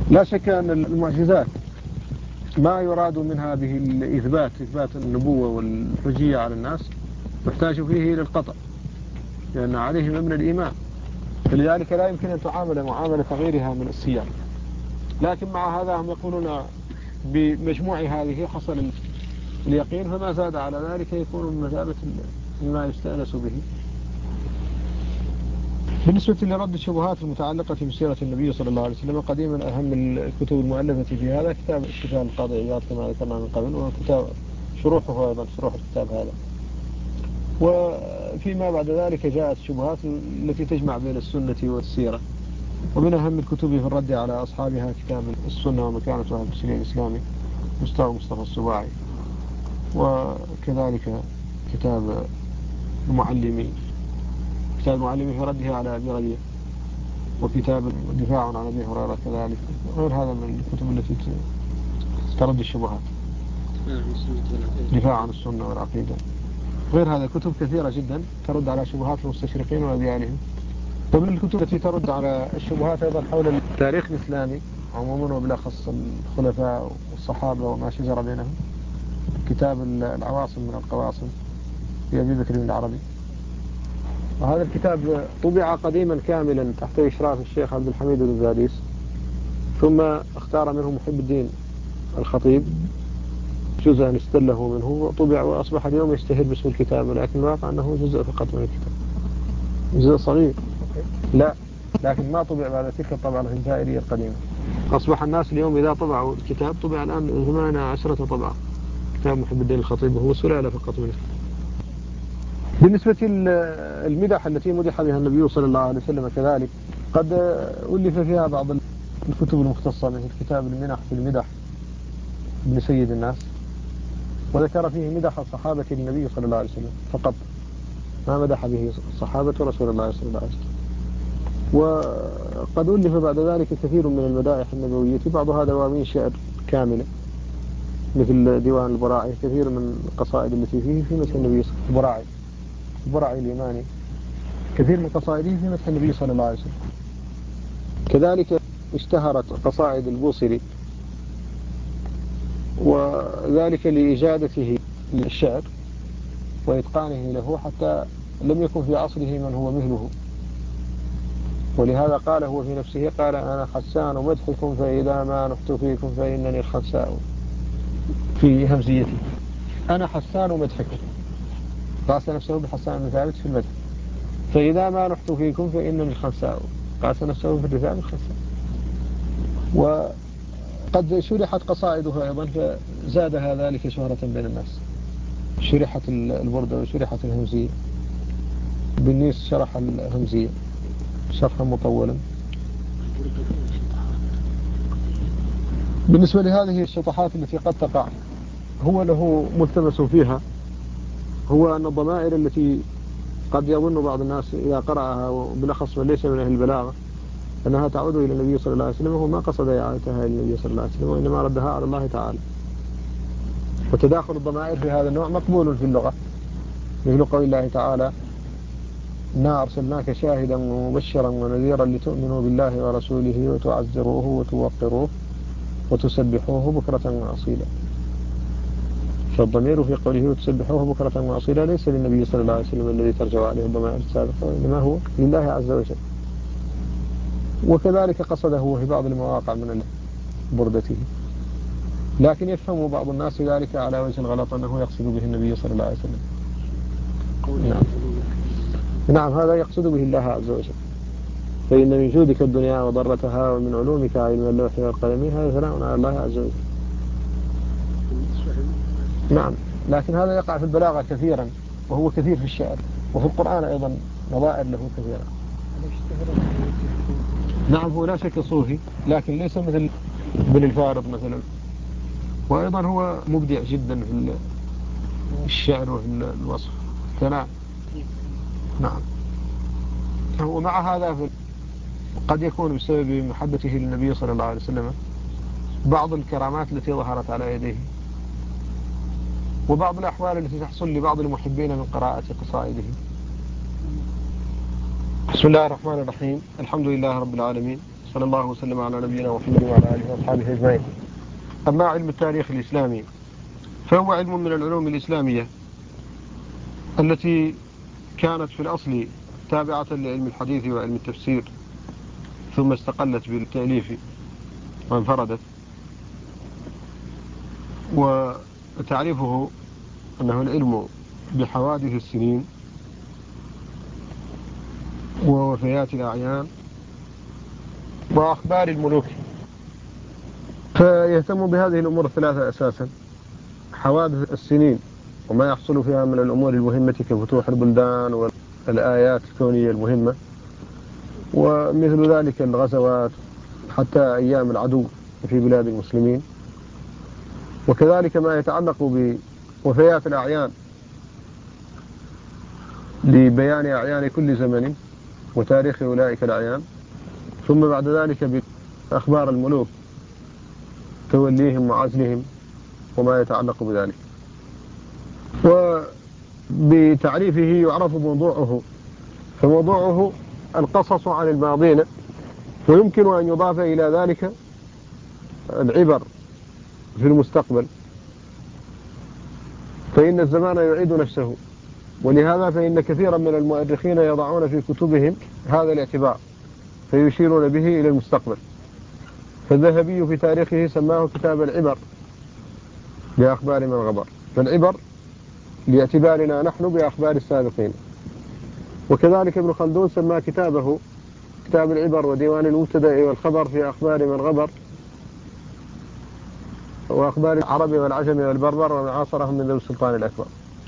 لا شك أن المعجزات ما يراد منها به إثبات النبوة والحجية على الناس محتاج فيه إلى القطع، لأن عليه مبنى الإيمان، فلذلك لا يمكن أن تعامل معاملة غيرها من السياق. لكن مع هذا هم يقولون بمجموع هذه حصل اليقين، فما زاد على ذلك يكون بمثابة ما يستأنس به. بالنسبة لرد الشبهات المتعلقة بسيرة النبي صلى الله عليه وسلم، قديما أهم الكتب المؤلفة في هذا كتاب الشفاء القاضي عياض كما ذكرنا من قبل، وكتاب شروحه أيضا، شروح الكتاب هذا. وفيما بعد ذلك جاءت الشبهات التي تجمع بين السنة والسيرة، ومن أهم الكتب في الرد على أصحابها كتاب السنة ومكانتها في التشريع الإسلامي مصطفى السباعي، وكذلك كتاب المعلمي في رده على أبي ربيع، وكتاب دفاع عن أبي هريرة كذلك، غير هذا من الكتب التي ترد الشبهات، دفاع عن السنة والعقيدة. غير هذا كتب كثيرة جدا ترد على شبهات المستشرقين وأديانهم. ومن الكتب التي ترد على الشبهات أيضا حول التاريخ الإسلامي عموما وبالأخص الخلفاء والصحابة وما شجر بينهم، كتاب العواصم من القواصم لأبي بكر بن العربي. وهذا الكتاب طبع قديما كاملا تحت إشراف الشيخ عبد الحميد بن زاديس، ثم اختار منه محب الدين الخطيب جزءا استله منه وطبع، وأصبح اليوم يشتهر باسم الكتاب، ولكن الواقع أنه جزء فقط من الكتاب، جزء صغير. لا، لكن ما طبع بعد تلك الطبعة الجزائرية القديمة. أصبح الناس اليوم إذا طبعوا الكتاب طبع الآن 18 طبعة كتاب محب الدين الخطيب، وهو سلالة فقط منه. بالنسبة للمدح التي مدح بها النبي صلى الله عليه وسلم كذلك قد ألف فيها بعض الكتب المختصة، مثل كتاب المنح في المدح ابن سيد الناس، وذكر فيه مدح الصحابة للنبي صلى الله عليه وسلم فقط، ما مدح به صحابة رسول الله صلى الله عليه وسلم. وقد ألف بعد ذلك كثير من المدائح النبوية، بعضها دواوين شعر كاملة مثل ديوان البراعي، كثير من القصائد التي فيه في مدح النبي صلى الله عليه وسلم. البراعي اليماني كثير من قصائده في مدح النبي صلى الله عليه وسلم. كذلك اشتهرت قصائد البوصيري، وذلك لإجادته للشعر وإتقانه له، حتى لم يكن في عصره من هو مثله، ولهذا قال هو في نفسه، قال أنا حسان مدحكم فإذا ما نحت فيكم فإنني الخنساء، في همزيته أنا حسان مدحكم، قاس نفسه بحسان بن ثابت في المدح، فإذا ما نحت فيكم فإنني الخنساء، قاس نفسه في الرثاء بالخنساء. وقد شرحت قصائده أيضا فزادها ذلك شهرة بين الناس، شرحت البردة وشرحت الهمزية، بالنيس شرح الهمزية شرحا مطولا. بالنسبة لهذه الشطحات التي قد تقع، هو له ملتمس فيها، هو أن الضمائر التي قد يظن بعض الناس إذا قرأها، وبالأخص من ليس من أهل البلاغة، أنها تعود إلى النبي صلى الله عليه وسلم، وهو ما قصد إعادتها إلى النبي صلى الله عليه وسلم، وإنما ردها على الله تعالى. وتداخل الضمائر في هذا النوع مقبول في اللغة، مثل قول الله تعالى إنا أرسلناك شاهدا ومبشرا ونذيرا لتؤمنوا بالله ورسوله وتعزروه وتوقروه وتسبحوه بكرة وأصيلا. فالضمير في قوله وتسبحوه بكرة وأصيلا ليس للنبي صلى الله عليه وسلم الذي ترجع عليه الضمائر السابقة، وإنما هو لله عز وجل. وكذلك قصده هو في بعض المواقع من بردته، لكن يفهم بعض الناس ذلك على وجه الغلط أنه يقصد به النبي صلى الله عليه وسلم. نعم، هذا يقصد به الله عز وجل، فإن من جودك الدنيا وضرتها ومن علومك علم اللوح والقلم، هذا ثناء على الله عز وجل. نعم، لكن هذا يقع في البلاغة كثيرا، وهو كثير في الشعر، وفي القرآن أيضا نظائر له كثيرة. نعم، هو لا شك صوفي، لكن ليس مثل ابن الفارض مثلا، وأيضا هو مبدع جدا في الشعر وفي الوصف ثناء. نعم، ومع هذا قد يكون بسبب محبته للنبي صلى الله عليه وسلم بعض الكرامات التي ظهرت على يديه، وبعض الأحوال التي تحصل لبعض المحبين من قراءة قصائده. بسم الله الرحمن الرحيم، الحمد لله رب العالمين، وصلى الله وسلم على نبينا محمد وعلى آله وأصحابه أجمعين. أما علم التاريخ الإسلامي فهو علم من العلوم الإسلامية التي كانت في الأصل تابعة لعلم الحديث وعلم التفسير، ثم استقلت بالتأليف وانفردت. وتعريفه أنه العلم بحوادث السنين ووفيات الأعيان وأخبار الملوك، فيهتم بهذه الأمور الثلاثة أساسا: حوادث السنين وما يحصل فيها من الأمور المهمة كفتوح البلدان والآيات الكونية المهمة، ومثل ذلك الغزوات حتى أيام العدو في بلاد المسلمين، وكذلك ما يتعلق بوفيات الأعيان لبيان أعيان كل زمن وتاريخ أولئك الأعيان، ثم بعد ذلك بأخبار الملوك توليهم وعزلهم وما يتعلق بذلك. وبتعريفه يعرف موضوعه، فموضوعه القصص عن الماضين، ويمكن أن يضاف إلى ذلك العبر في المستقبل، فإن الزمان يعيد نفسه، ولهذا فإن كثيرا من المؤرخين يضعون في كتبهم هذا الاعتبار فيشيرون به إلى المستقبل. فالذهبي في تاريخه سماه كتاب العبر بأخبار من غبر، فالعبر لاعتبارنا نحن بأخبار السابقين. وكذلك ابن خلدون سمى كتابه كتاب العبر وديوان المبتدأ والخبر في أخبار من غبر، وأخبار العرب والعجم والبربر ومن عاصرهم من ذوي السلطان الأكبر،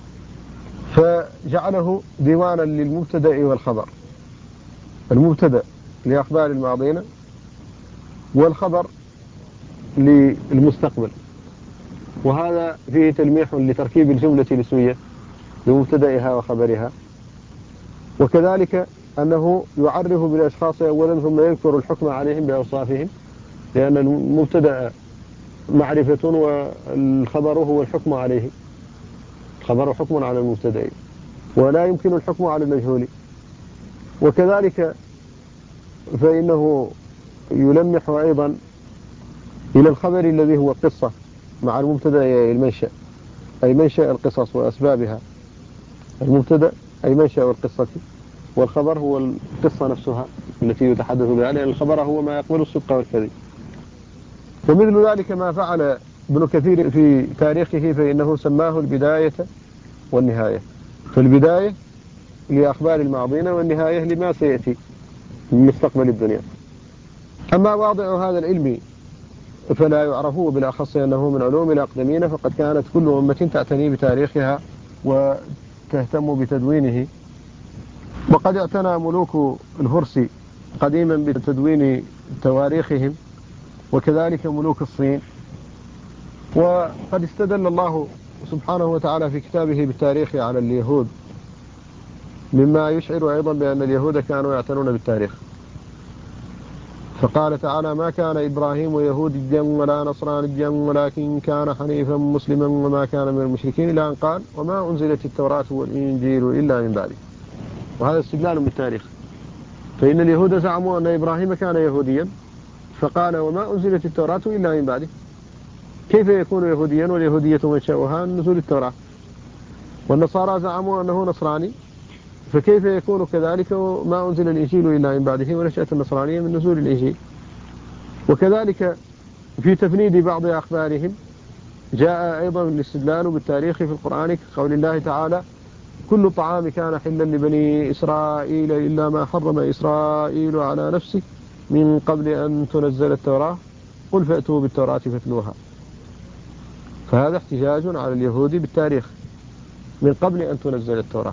فجعله ديوانا للمبتدأ والخبر: المبتدأ لأخبار الماضين، والخبر للمستقبل. وهذا فيه تلميح لتركيب الجملة الاسمية بمبتدئها وخبرها، وكذلك أنه يعرف بالأشخاص أولا ثم يذكر الحكم عليهم بأوصافهم، لأن المبتدأ معرفة والخبر هو الحكم عليه، الخبر حكم على المبتدأ ولا يمكن الحكم على المجهول. وكذلك فإنه يلمح أيضا إلى الخبر الذي هو القصة مع المبتدأ المنشأ، أي منشأ القصص وأسبابها. المبتدأ أي منشأ القصة، والخبر هو القصة نفسها التي يتحدث بها، لأن الخبر هو ما يقبل الصدق والكذب. ومثل ذلك ما فعل ابن كثير في تاريخه، فإنه سماه البداية والنهاية، فالبداية لأخبار الماضين والنهاية لما سيأتي من مستقبل الدنيا. أما واضع هذا العلم فلا يعرفه، بالأخص أنه من علوم الأقدمين، فقد كانت كل أمة تعتني بتاريخها وتهتم بتدوينه. وقد اعتنى ملوك الفرس قديما بتدوين تواريخهم، وكذلك ملوك الصين. وقد استدل الله سبحانه وتعالى في كتابه بالتاريخ على اليهود، مما يشعر أيضا بأن اليهود كانوا يعتنون بالتاريخ. فقال تعالى: ما كان إبراهيم يهوديا ولا نصرانيا ولكن كان حنيفا مسلما وما كان من المشركين، إلى أن قال: وما أنزلت التوراة والإنجيل إلا من بعده. وهذا استدلال بالتاريخ، فإن اليهود زعموا أن إبراهيم كان يهوديا، فقال: وما أنزلت التوراة إلا من بعده. كيف يكون يهوديا واليهودية منشأها نزول التوراة؟ والنصارى زعموا أنه نصراني، فكيف يكون كذلك ما أنزل الإنجيل إلا من بعده، ونشأت النصرانية من نزول الإنجيل؟ وكذلك في تفنيد بعض أخبارهم جاء أيضا الاستدلال بالتاريخ في القرآن، كقول الله تعالى: كل طعام كان حلا لبني إسرائيل إلا ما حرم إسرائيل على نفسه من قبل أن تنزل التوراة قل فأتوا بالتوراة فاتلوها. فهذا احتجاج على اليهود بالتاريخ من قبل أن تنزل التوراة.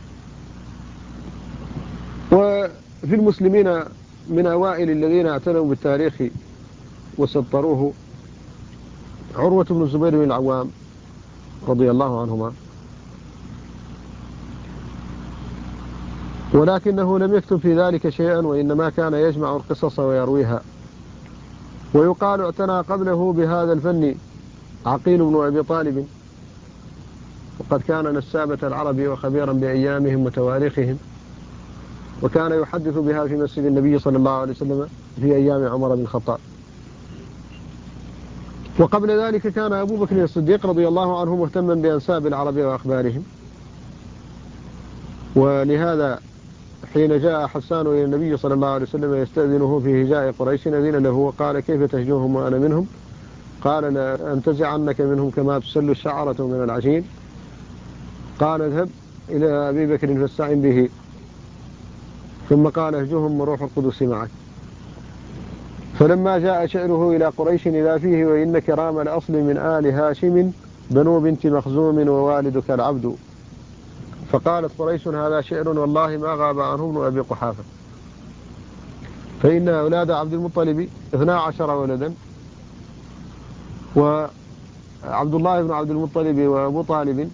وفي المسلمين من أوائل الذين اعتنوا بالتاريخ وسطروه عروة بن الزبير بن العوام رضي الله عنهما، ولكنه لم يكتب في ذلك شيئا، وإنما كان يجمع القصص ويرويها. ويقال اعتنى قبله بهذا الفن عقيل بن أبي طالب، وقد كان نسابة العرب وخبيرا بأيامهم وتواريخهم، وكان يحدث بها في مسجد النبي صلى الله عليه وسلم في أيام عمر بن الخطاب. وقبل ذلك كان أبو بكر الصديق رضي الله عنه مهتما بأنساب العرب وأخبارهم، ولهذا حين جاء حسان إلى النبي صلى الله عليه وسلم يستأذنه في هجاء قريش أذن له وقال: كيف تهجوهم وأنا منهم؟ قال: لا أنتزع عنك منهم كما تسل الشعرة من العجين. قال: اذهب إلى أبي بكر فاستعن به. ثم قال: اهجوهم وروح القدس معك. فلما جاء شعره إلى قريش إذا فيه: وإن كرام الأصل من آل هاشم بنو بنت مخزوم ووالدك العبد. فقالت قريش: هذا شعر والله ما غاب عنه ابن أبي قحافة، فإن أولاد عبد المطلب 12 ولدا، وعبد الله بن عبد المطلب وأبو طالب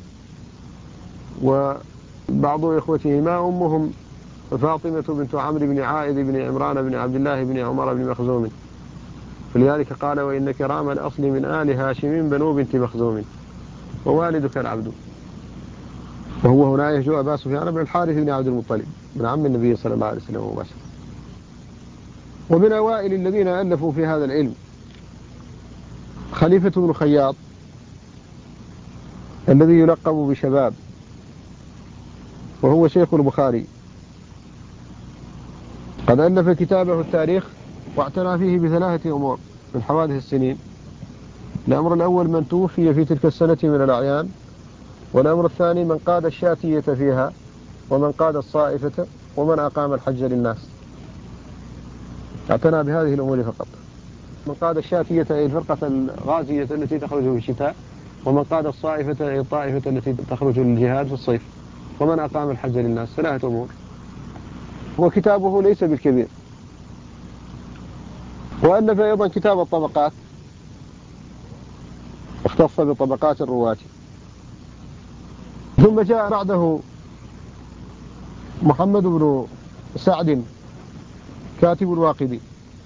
وبعض إخوتهما أمهم فاطمة بنت عمرو بن عائذ بن عمران بن عبد الله بن عمر بن مخزوم، فلذلك قال: وإن كرام الأصل من آل هاشم بنو بنت مخزوم ووالدك العبد. وهو هنا يهجو أبا سفيان بن الحارث بن عبد المطلب من عم النبي صلى الله عليه وسلم مباشرة. ومن أوائل الذين ألفوا في هذا العلم خليفة بن خياط الذي يلقب بشباب، وهو شيخ البخاري، قد ألف كتابه التاريخ واعتنى فيه ب3 أمور من حوادث السنين. الأمر الأول: من توفي في تلك السنة من الأعيان. والأمر الثاني: من قاد الشاتية فيها، ومن قاد الصائفة، ومن أقام الحج للناس. اعتنى بهذه الأمور فقط. من قاد الشاتية أي الفرقة الغازية التي تخرج في الشتاء، ومن قاد الصائفة أي الطائفة التي تخرج للجهاد في الصيف، ومن أقام الحج للناس. 3 أمور. وكتابه ليس بالكبير. وألف أيضا كتاب الطبقات، اختص بطبقات الرواة. ثم جاء بعده محمد بن سعد كاتب الواقدي،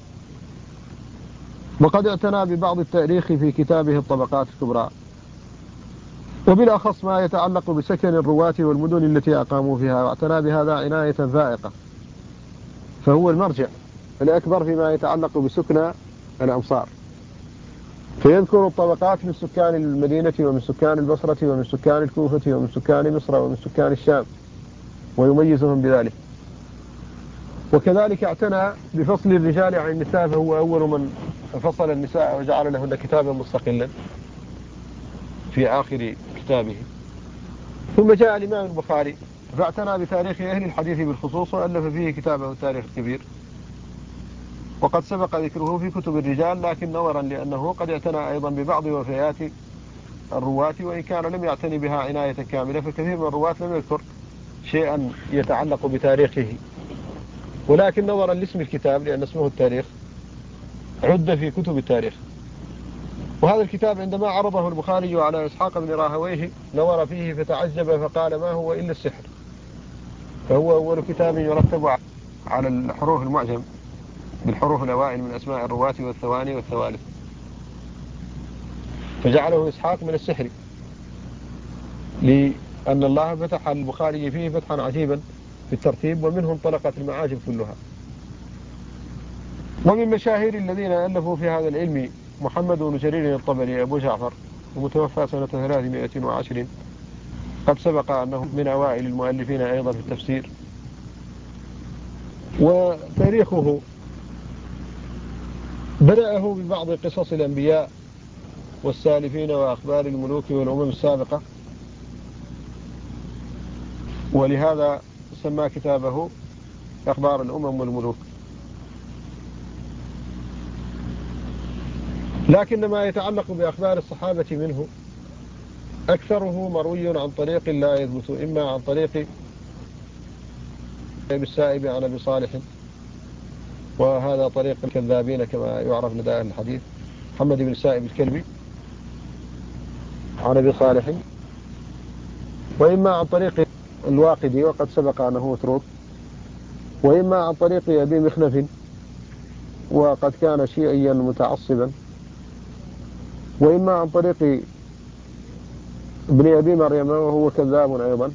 وقد اعتنى ببعض التاريخ في كتابه الطبقات الكبرى، وبالأخص ما يتعلق بسكن الرواة والمدن التي أقاموا فيها، واعتنى بهذا عناية فائقة، فهو المرجع الأكبر فيما يتعلق بسكن الأمصار. فيذكر الطبقات من سكان المدينة ومن سكان البصرة ومن سكان الكوفة ومن سكان مصر ومن سكان الشام، ويميزهم بذلك. وكذلك اعتنى بفصل الرجال عن النساء، فهو أول من فصل النساء وجعل لهن كتابا مستقلا في آخر كتابه. ثم جاء الإمام البخاري فاعتنى بتاريخ أهل الحديث بالخصوص، وألف فيه كتابه التاريخ الكبير، وقد سبق ذكره في كتب الرجال، لكن نظرا لأنه قد اعتنى أيضا ببعض وفيات الرواة، وإن كان لم يعتني بها عناية كاملة، فكثير من الرواة لم يذكر شيئا يتعلق بتاريخه، ولكن نظرا لاسم الكتاب لأن اسمه التاريخ عد في كتب التاريخ. وهذا الكتاب عندما عرضه البخاري على إسحاق بن راهويه نظر فيه فتعجب فقال: ما هو إلا السحر. فهو أول كتاب يرتب على الحروف المعجم بالحروف الأوائل من أسماء الرواة والثواني والثوالث، فجعله إسحاق من السحر، لأن الله فتح البخاري فيه فتحا عجيبا في الترتيب، ومنه انطلقت المعاجم كلها. ومن مشاهير الذين ألفوا في هذا العلم محمد بن جرير الطبري أبو جعفر، ومتوفى سنة 320، قد سبق أنه من أوائل المؤلفين أيضا في التفسير. وتاريخه بدأه ببعض قصص الأنبياء والسالفين وأخبار الملوك والأمم السابقة، ولهذا سمى كتابه أخبار الأمم والملوك. لكن ما يتعلق بأخبار الصحابة منه أكثره مروي عن طريق لا يثبت، إما عن طريق السائب عن أبي صالح، وهذا طريق الكذابين كما يعرف لدى أهل الحديث، محمد بن السائب الكلبي عن أبي صالح، وإما عن طريق الواقدي وقد سبق أنه متروك، وإما عن طريق أبي مخنف وقد كان شيعيا متعصبا، وإما عن طريق ابن أبي مريم وهو كذاب أيضا.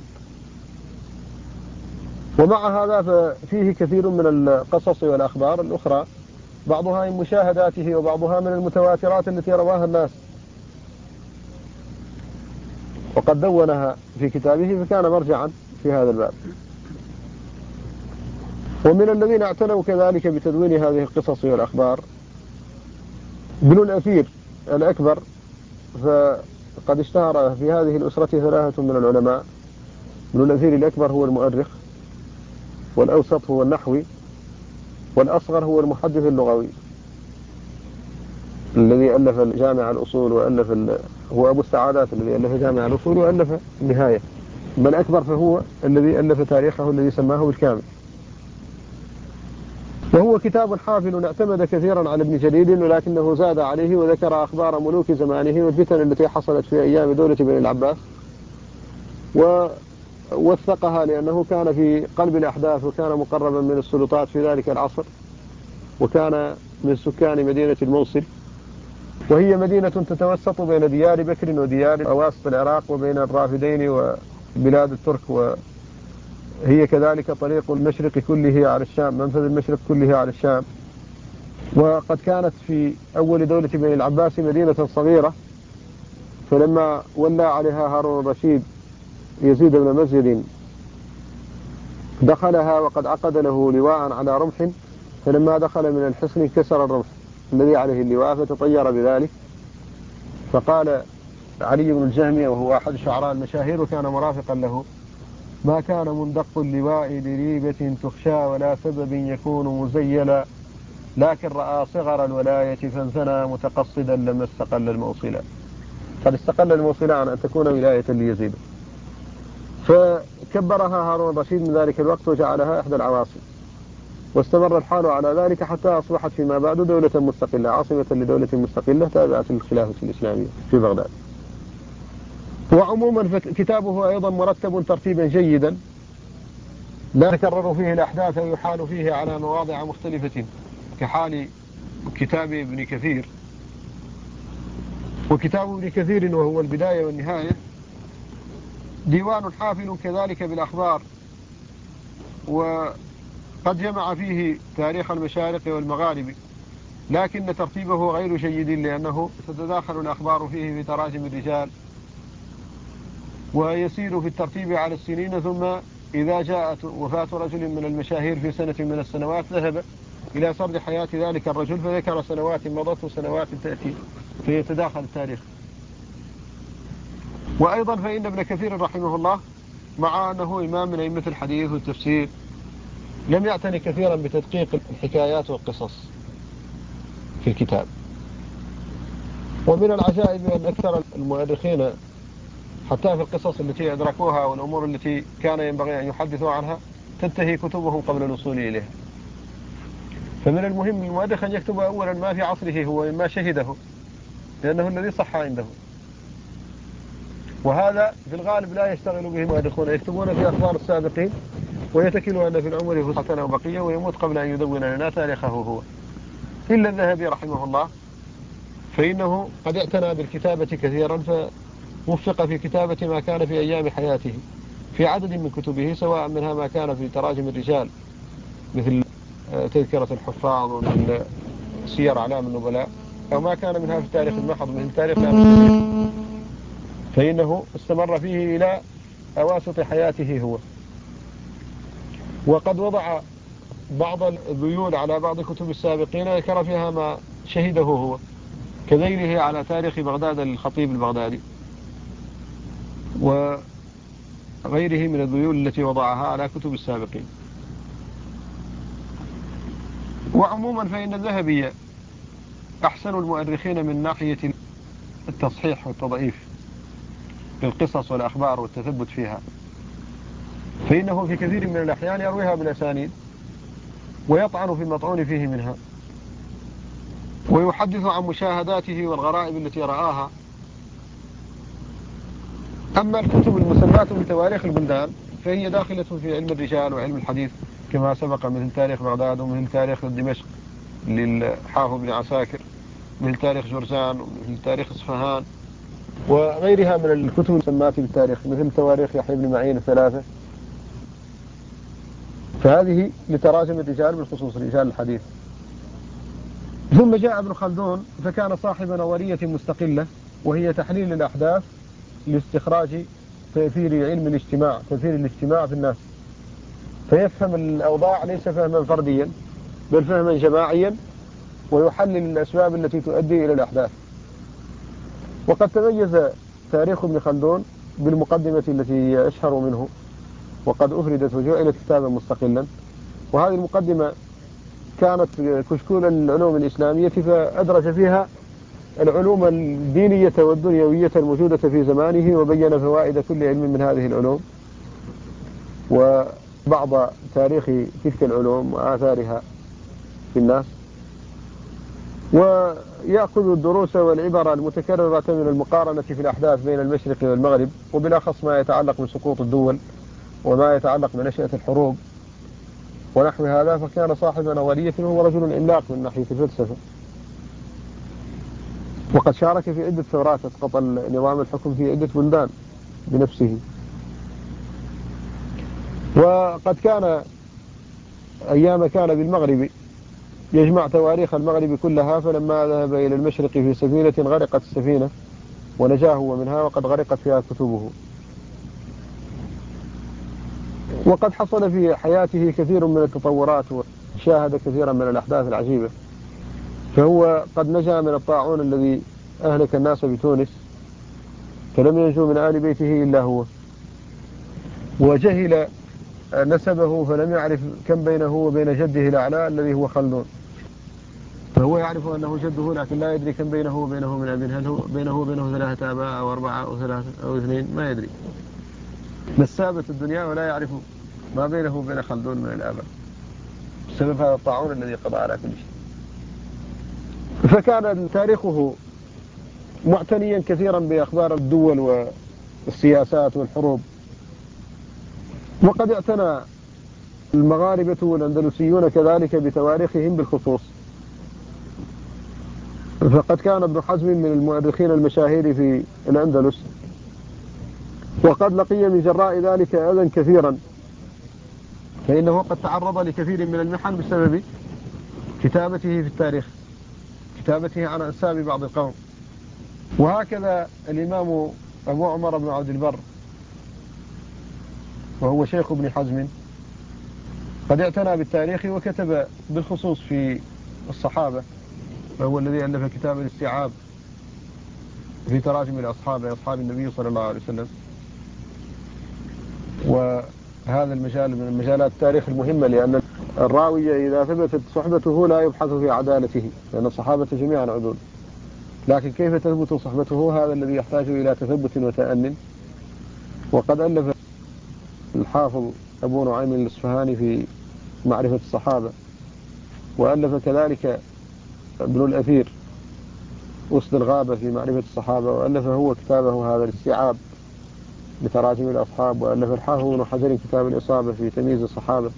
ومع هذا ففيه كثير من القصص والأخبار الأخرى بعضها من مشاهداته وبعضها من المتواترات التي رواها الناس، وقد دونها في كتابه فكان مرجعا في هذا الباب. ومن الذين اعتنوا كذلك بتدوين هذه القصص والأخبار ابن الأثير الأكبر، فقد اشتهر في هذه الأسرة ثلاثة من العلماء. ابن الأثير الأكبر هو المؤرخ، والأوسط هو النحوي، والأصغر هو المحدث اللغوي الذي ألف جامع الأصول هو أبو السعادات الذي ألف جامع الأصول وألف النهاية. بل الأكبر فهو الذي ألف تاريخه الذي سماه بالكامل. وهو كتاب حافل اعتمد كثيرا على ابن جرير، ولكنه زاد عليه وذكر أخبار ملوك زمانه والفتن التي حصلت في أيام دولة بني العباس، ووثقها لأنه كان في قلب الأحداث وكان مقربا من السلطات في ذلك العصر، وكان من سكان مدينة الموصل، وهي مدينة تتوسط بين ديار بكر وديار أواسط العراق وبين الرافدين وبلاد الترك، وهي كذلك طريق المشرق كله على الشام، منفذ المشرق كله على الشام. وقد كانت في أول دولة بني العباس مدينة صغيرة، فلما ولى عليها هارون الرشيد يزيد بن مزيد دخلها وقد عقد له لواء على رمح، فلما دخل من الحصن كسر الرمح الذي عليه اللواء فتطير بذلك. فقال علي بن الجهمي وهو أحد شعراء المشاهير وكان مرافقا له: ما كان مندق اللواء لريبة تخشى ولا سبب يكون مزيلا، لكن رأى صغر الولاية فانثنى متقصدا لما استقل الموصلا. قد استقل الموصلا عن أن تكون ولاية ليزيد، فكبرها هارون الرشيد من ذلك الوقت وجعلها إحدى العواصم، واستمر الحال على ذلك حتى أصبحت فيما بعد دولة مستقلة، عاصمة لدولة مستقلة تابعة للخلافة الإسلامية في بغداد. وعموما فكتابه أيضا مرتب ترتيبا جيدا، لا تكرر فيه الأحداث ويحال فيه على مواضع مختلفة كحال كتاب ابن كثير. وكتاب ابن كثير وهو البداية والنهاية ديوان حافل كذلك بالأخبار، وقد جمع فيه تاريخ المشارق والمغارب، لكن ترتيبه غير جيد لأنه تتداخل الأخبار فيه في تراجم الرجال، ويسير في الترتيب على السنين، ثم إذا جاءت وفاة رجل من المشاهير في سنة من السنوات ذهب إلى سرد حياة ذلك الرجل فذكر سنوات مضت وسنوات تأتي فيتداخل التاريخ. وأيضا فإن ابن كثير رحمه الله مع أنه إمام من أئمة الحديث والتفسير لم يعتني كثيرا بتدقيق الحكايات والقصص في الكتاب. ومن العجائب أن أكثر المؤرخين حتى في القصص التي أدركوها والأمور التي كان ينبغي أن يحدثوا عنها تنتهي كتبهم قبل الوصول إليها. فمن المهم للمؤرخ أن يكتب أولا ما في عصره هو مما شهده، لأنه الذي صح عنده، وهذا في الغالب لا يشتغل به المؤرخون، يكتبون في أخبار السابقين ويتكلوا أن في العمر فسحة أو بقية ويموت قبل أن يدون لنا تاريخه هو. إلا الذهبي رحمه الله فإنه قد اعتنى بالكتابة كثيرا، فوفق في كتابة ما كان في أيام حياته في عدد من كتبه، سواء منها ما كان في تراجم الرجال مثل تذكرة الحفاظ ومثل سير أعلام النبلاء، أو ما كان منها في التاريخ المحض مثل تاريخ الكبير، فإنه استمر فيه إلى أواسط حياته هو. وقد وضع بعض الذيول على بعض كتب السابقين ذكر فيها ما شهده هو، كذيله على تاريخ بغداد للخطيب البغدادي وغيره من الذيول التي وضعها على كتب السابقين. وعموما فإن الذهبي أحسن المؤرخين من ناحية التصحيح والتضعيف للقصص والأخبار والتثبت فيها، فإنه في كثير من الأحيان يرويها بالأسانيد ويطعن في المطعون فيه منها، ويحدث عن مشاهداته والغرائب التي رآها. أما الكتب المسماة بتواريخ البلدان فهي داخلة في علم الرجال وعلم الحديث كما سبق، مثل تاريخ بغداد ومثل تاريخ دمشق للحافظ بن عساكر، مثل تاريخ جرزان ومثل تاريخ إصفهان، وغيرها من الكتب المسماة بالتاريخ مثل تواريخ يحيى بن معين الثلاثة. فهذه لتراجم الرجال بالخصوص رجال الحديث. ثم جاء ابن خلدون فكان صاحب نظرية مستقلة، وهي تحليل الأحداث لاستخراج تأثير علم الاجتماع، تأثير الاجتماع في الناس، فيفهم الأوضاع ليس فهما فرديا بل فهما جماعيا، ويحلل الأسباب التي تؤدي إلى الأحداث. وقد تميز تاريخ ابن خلدون بالمقدمة التي أشهر منه، وقد أفردت وجعلت كتابا مستقلا، وهذه المقدمة كانت كشكول العلوم الإسلامية، فأدرج فيها العلوم الدينية والدنيوية الموجودة في زمانه، وبين فوائد كل علم من هذه العلوم وبعض تاريخ تلك العلوم وآثارها في الناس، ويأخذ الدروس والعبر المتكررة من المقارنة في الأحداث بين المشرق والمغرب، وبالأخص ما يتعلق بسقوط الدول وما يتعلق بنشأة الحروب ونحو هذا. فكان صاحب نظرية، وهو رجل عملاق من ناحية الفلسفة، وقد شارك في عدة ثورات أسقط نظام الحكم في عدة بلدان بنفسه. وقد كان أيام كان بالمغرب يجمع تواريخ المغرب كلها، فلما ذهب إلى المشرق في سفينة غرقت السفينة ونجاه هو منها، وقد غرقت فيها كتبه. وقد حصل في حياته كثير من التطورات، وشاهد كثيرا من الأحداث العجيبة، فهو قد نجا من الطاعون الذي أهلك الناس بتونس، فلم ينجو من آل بيته إلا هو، وجهل نسبه فلم يعرف كم بينه وبين جده الأعلى الذي هو خلدون، فهو يعرف أنه جده لكن لا يدري كم بينه وبينه من أب، هل هو بينه وبينه 3 آباء أو 4 أو 3 أو 2، ما يدري، نسابة الدنيا ولا يعرف ما بينه وبين خلدون من الآباء بسبب هذا الطاعون الذي قضى على كل شيء. فكان تاريخه معتنيا كثيرا بأخبار الدول والسياسات والحروب. وقد اعتنى المغاربة والأندلسيون كذلك بتواريخهم بالخصوص، فقد كان ابن حزم من المؤرخين المشاهير في الأندلس، وقد لقي من جراء ذلك أذى كثيرا، فإنه قد تعرض لكثير من المحن بسبب كتابته في التاريخ، كتابته عن أنساب بعض القوم. وهكذا الإمام أبو عمر بن عبد البر، وهو شيخ ابن حزم، قد اعتنى بالتاريخ وكتب بالخصوص في الصحابة، وهو الذي ألف كتاب الاستيعاب في تراجم الأصحاب أصحاب النبي صلى الله عليه وسلم. وهذا المجال من المجالات التاريخ المهمة، لأن الراوي إذا ثبتت صحبته لا يبحث في عدالته، لأن الصحابة جميعا عدول، لكن كيف تثبت صحبته هذا الذي يحتاج إلى تثبت وتأنٍ. وقد ألف الحافظ أبو نعيم الإصفهاني في معرفة الصحابة، وألف كذلك ابن الأثير وسط الغابة في معرفة الصحابة، وألف هو كتابه هذا الاستيعاب بتراجم الأصحاب، وألف الحافظ ابن حجر كتاب الإصابة في تمييز الصحابة،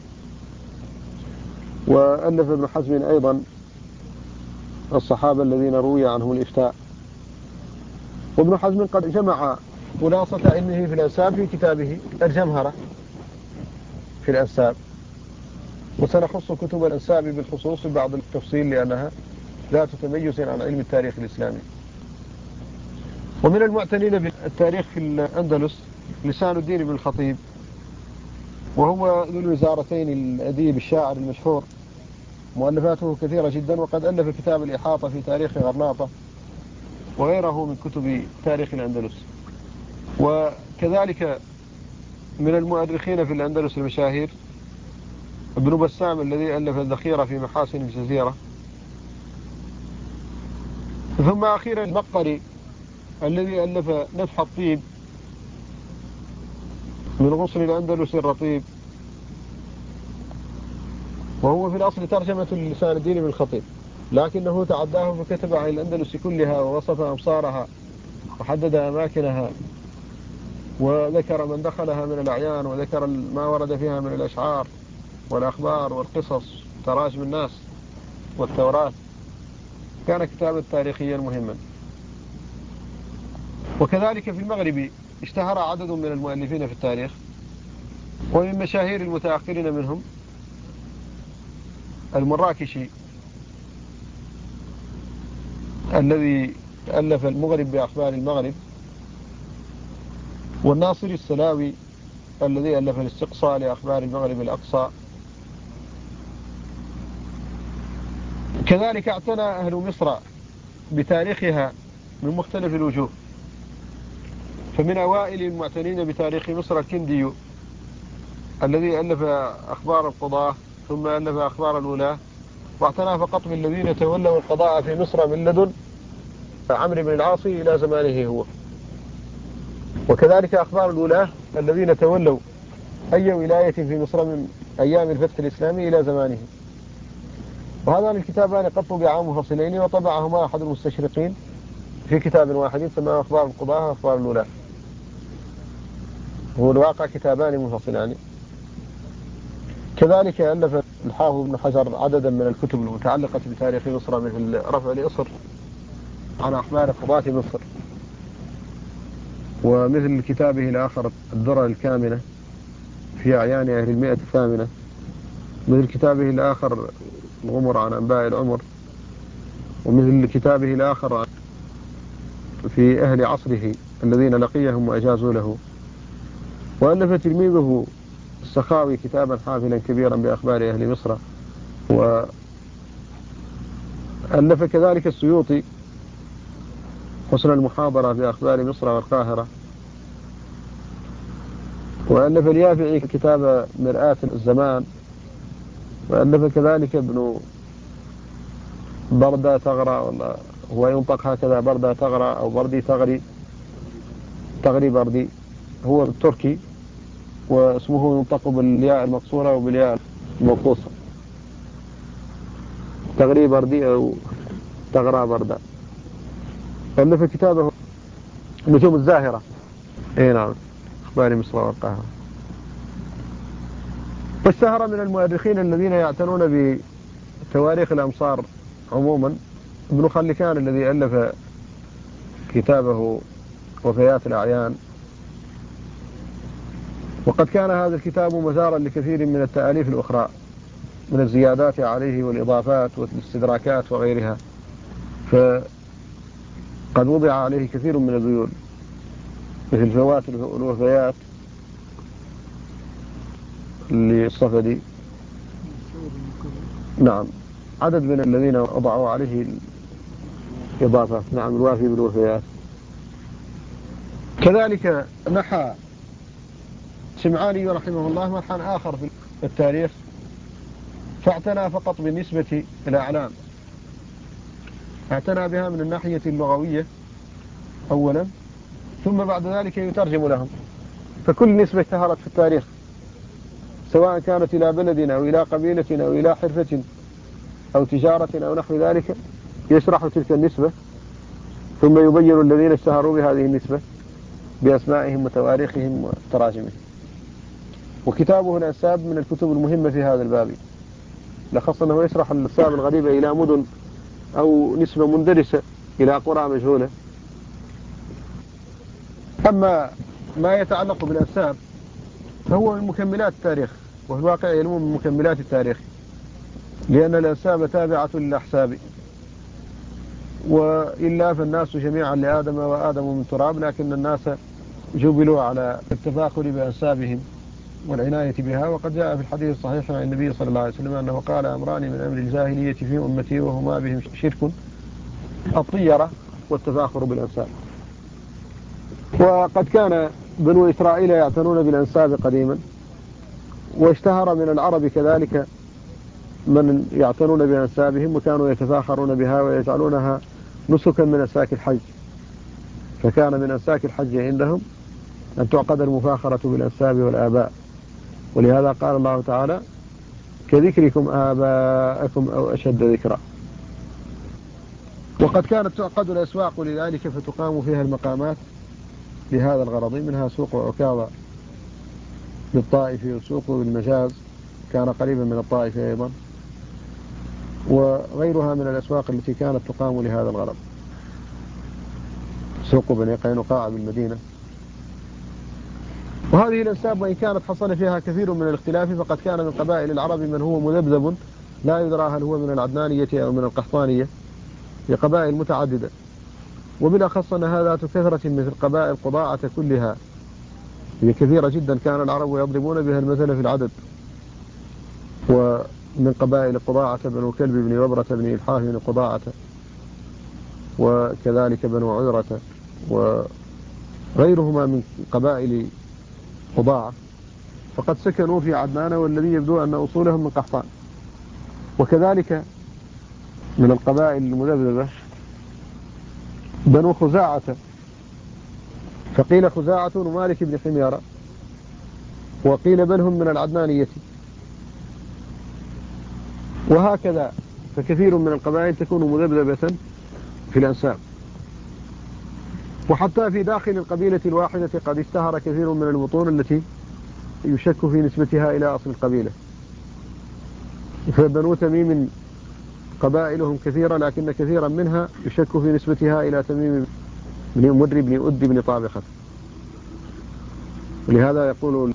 وألف ابن حزم أيضا الصحابة الذين روي عنهم الإفتاء. وابن حزم قد جمع خلاصة علمه في الأنساب في كتابه الجمهرة في الأنساب، وسنخص كتب الأنساب بالخصوص بعض التفصيل لأنها ذات تميز عن علم التاريخ الإسلامي. ومن المعتنين بالتاريخ في الأندلس لسان الدين بن الخطيب، وهو ذو الوزارتين الأديب الشاعر المشهور، مؤلفاته كثيرة جدا، وقد ألف كتاب الإحاطة في تاريخ غرناطة وغيره من كتب تاريخ الأندلس. وكذلك من المؤرخين في الأندلس المشاهير ابن بسام الذي ألف الذخيرة في محاسن الجزيرة. ثم أخيرا المقري الذي ألف نفح الطيب من غصن الأندلس الرطيب، وهو في الأصل ترجمة لسان الدين بن الخطيب، لكنه تعداه فكتب عن الأندلس كلها ووصف أمصارها وحدد أماكنها وذكر من دخلها من الأعيان، وذكر ما ورد فيها من الأشعار والأخبار والقصص تراجم الناس والتوراة. كان كتابا تاريخيا مهما. وكذلك في المغرب اشتهر عدد من المؤلفين في التاريخ، ومن مشاهير المتأخرين منهم المراكشي الذي ألف المغرب بأخبار المغرب، والناصري السلاوي الذي ألف الاستقصاء لأخبار المغرب الأقصى. كذلك اعتنى أهل مصر بتاريخها من مختلف الوجوه، فمن أوائل المعتنين بتاريخ مصر كندي الذي ألف أخبار القضاة، ثم ألف أخبار الولاة، واعتنى فقط بالذين تولوا القضاء في مصر من لدن عمرو بن العاص إلى زمانه هو. وكذلك أخبار الولاة الذين تولوا أي ولاية في مصر من أيام الفتح الإسلامي إلى زمانه. وهذان الكتابان قد طبعا منفصلين، وطبعهما أحد المستشرقين في كتاب واحد سماه أخبار القضاة وأخبار الولاة. هو الواقع كتابان منفصلان. كذلك ألف الحافظ ابن حجر عددا من الكتب المتعلقة بتاريخ مصر، مثل رفع الإصر عن أخبار قضاة مصر، ومثل كتابه الآخر الدرر الكامنة في أعيان أهل المئة الثامنة، مثل كتابه الآخر الغمر عن أنباء العمر، ومثل كتابه الآخر في أهل عصره الذين لقيهم وأجازوا له. وألف تلميذه السخاوي كتابا حافلا كبيرا بأخبار أهل مصر. وألف كذلك السيوطي حسن المحاضرة بأخبار مصر والقاهرة. وألف اليافعي كتاب مرآة الزمان. وألف كذلك ابن بردة تغرى، ولا هو ينطق هكذا بردة تغرى أو بردي تغري، تغري بردي، هو التركي واسمه ينطق بالياء المقصورة وبالياء المنقوصة، تغري بردي أو تغرى بردة. ألف كتابه نجوم الزاهرة، اي نعم، أخبار مصر والقاهرة. واشتهر من المؤرخين الذين يعتنون بتواريخ الأمصار عموما ابن خلكان الذي ألف كتابه وفيات الأعيان. وقد كان هذا الكتاب مزارا لكثير من التأليف الأخرى من الزيادات عليه والإضافات والاستدراكات وغيرها، فقد وضع عليه كثير من الذيول مثل فوات الوفيات للصفدي. نعم، عدد من الذين وضعوا عليه الإضافة. نعم، الوافي بالوفيات. كذلك نحى سمعاني رحمه الله مرحا آخر في التاريخ، فاعتنى فقط بالنسبة الأعلام، اعتنى بها من الناحية اللغوية أولا، ثم بعد ذلك يترجم لهم. فكل نسبة اشتهرت في التاريخ سواء كانت إلى بلد أو إلى قبيلة أو إلى حرفة أو تجارة أو نحو ذلك، يشرح تلك النسبة ثم يبين الذين اشتهروا بهذه النسبة بأسمائهم وتواريخهم وتراجمهم. وكتابه الأنساب من الكتب المهمة في هذا الباب، لخاصة أنه يشرح الأنساب الغريبة إلى مدن أو نسبة مندرسة إلى قرى مجهولة. أما ما يتعلق بالأنساب فهو من مكملات التاريخ، وفي الواقع ينمو من مكملات التاريخ، لأن الأنساب تابعة للأحساب، وإلا فالناس جميعا لآدم وآدم من تراب، لكن الناس جبلوا على التفاخر بأنسابهم والعناية بها. وقد جاء في الحديث الصحيح عن النبي صلى الله عليه وسلم أنه قال: أمران من أمر الجاهلية في أمتي وهما بهم شرك: الطيرة والتفاخر بالأنساب. وقد كان بنو إسرائيل يعتنون بالأنساب قديما، واشتهر من العرب كذلك من يعتنون بأنسابهم وكانوا يتفاخرون بها ويجعلونها نسكا من أنساك الحج. فكان من أنساك الحج عندهم أن تعقد المفاخرة بالأنساب والآباء، ولهذا قال الله تعالى: كذكركم آباءكم أو أشد ذكرا. وقد كانت تعقد الأسواق لذلك، فتقام فيها المقامات لهذا الغرض، منها سوق عكاظة بالطائف، وسوق بالمجاز كان قريبا من الطائف أيضا، وغيرها من الأسواق التي كانت تقام لهذا الغرض، سوق بني قينقاع بالمدينة. وهذه الأنساب وإن كانت حصل فيها كثير من الاختلاف، فقد كان من قبائل العرب من هو مذبذب لا يدرى هل هو من العدنانية أو من القحطانية، هي قبائل متعددة، وبالأخص أن ذات كثرة مثل قبائل قضاعة كلها، هي كثيرة جدا، كان العرب يضربون بها المثل في العدد. ومن قبائل قضاعة بنو كلب بن وبرة بن إلحاف بن قضاعة، وكذلك بنو عذرة وغيرهما من قبائل قضاعة، فقد سكنوا في عدنان، والذي يبدو أن أصولهم من قحطان. وكذلك من القبائل المذبذبة بنو خزاعة، فقيل خزاعة ومالك بن حميرة، وقيل بل هم من العدنانية. وهكذا فكثير من القبائل تكون مذبذبة في الأنساب. وحتى في داخل القبيلة الواحدة قد اشتهر كثير من البطون التي يشك في نسبتها إلى أصل القبيلة. فبنو تميم قبائلهم كثيرة، لكن كثيرا منها يشك في نسبتها إلى تميم بن مدر بن أد بن طابخة. ولهذا يقول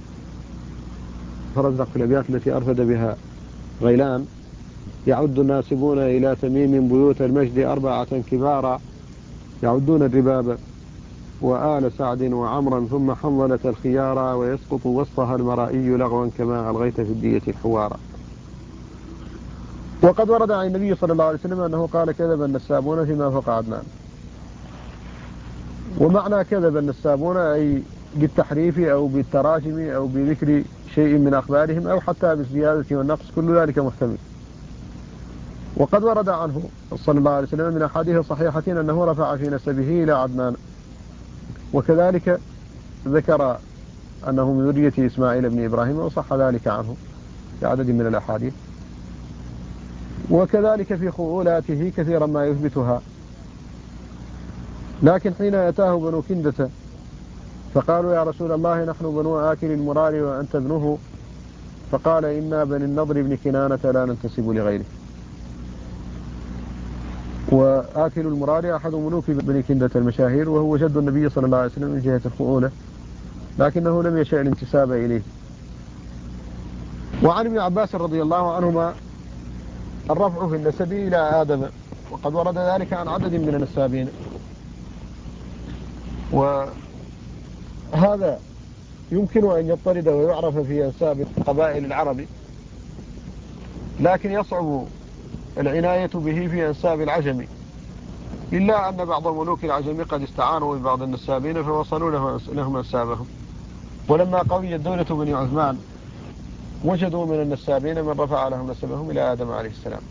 فرزق في الأبيات التي أرفد بها غيلان: يعد الناسبون إلى تميم بيوت المجد 4 كبارا، يعدون الرباب وآل سعد وعمرا ثم حنظلة الخيارا، ويسقط وسطها المرائي لغوا كما ألغيت في الدية الحوارا. وقد ورد عن النبي صلى الله عليه وسلم أنه قال: كذب النسابون فيما فوق عدنان. ومعنى كذب النسابون أي بالتحريف أو بالتراجم أو بذكر شيء من أخبارهم أو حتى بالزيادة والنقص، كل ذلك محتمل. وقد ورد عنه صلى الله عليه وسلم من أحاديث صحيحة أنه رفع في نسبه إلى عدنان، وكذلك ذكر أنه من ذرية إسماعيل بن إبراهيم، وصح ذلك عنه في عدد من الأحاديث. وكذلك في خؤولاته كثيرا ما يثبتها. لكن حين أتاه بنو كندة فقالوا: يا رسول الله، نحن بنو آكل المرار وأنت ابنه، فقال: إنا بني النضر بن كنانة لا ننتسب لغيره. وآكل المرار أحد ملوك بني كندة المشاهير، وهو جد النبي صلى الله عليه وسلم من جهة الخؤولة، لكنه لم يشأ الانتساب إليه. وعن ابن عباس رضي الله عنهما الرفع في النسب إلى آدم، وقد ورد ذلك عن عدد من النسابين. وهذا يمكن أن يضطرد ويعرف في أنساب قبائل العرب، لكن يصعب العناية به في أنساب العجم، إلا أن بعض ملوك العجم قد استعانوا ببعض النسابين فوصلوا لهم أنسابهم. ولما قويت دولة بني عثمان وجدوا من النسابين من رفع لهم نسبهم إلى آدم عليه السلام.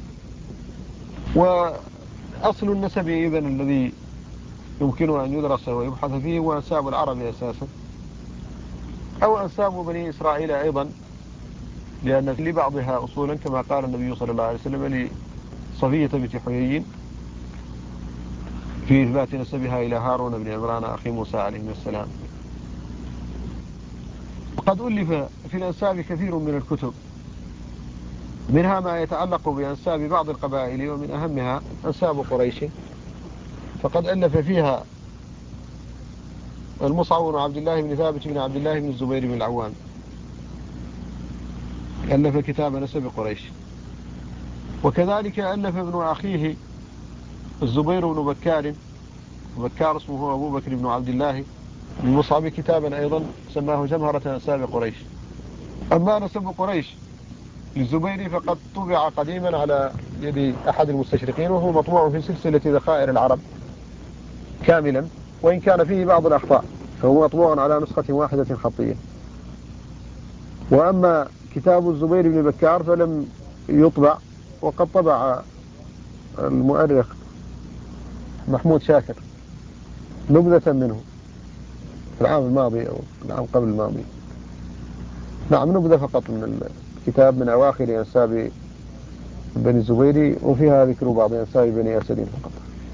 وأصل النسب إذن الذي يمكن أن يدرس ويبحث فيه هو أنساب العرب أساسا، أو أنساب بني إسرائيل أيضا، لأن لبعضها أصولا كما قال النبي صلى الله عليه وسلم لصفية بنت حيي في إثبات نسبها إلى هارون بن عمران أخي موسى عليه السلام. وقد ألف في الأنساب كثير من الكتب، منها ما يتعلق بأنساب بعض القبائل، ومن أهمها أنساب قريش، فقد ألف فيها المصعب بن عبد الله بن ثابت بن عبد الله بن الزبير بن العوام، ألف كتاب نسب قريش. وكذلك ألف ابن أخيه الزبير بن بكار اسمه أبو بكر بن عبد الله بن مصعب كتابا أيضا سماه جمهرة أنساب قريش. أما نسب قريش للزبير فقد طبع قديما على يد أحد المستشرقين، وهو مطبوع في سلسلة ذخائر العرب كاملا، وإن كان فيه بعض الأخطاء، فهو مطبوع على نسخة واحدة خطية. وأما كتاب الزبير بن بكار فلم يطبع، وقد طبع المؤرخ محمود شاكر نبذة منه في العام الماضي أو العام قبل الماضي. نعم، نبذة فقط من الكتاب من أواخر أنساب بني الزبير، وفيها ذكر بعض أنساب بني أسد فقط.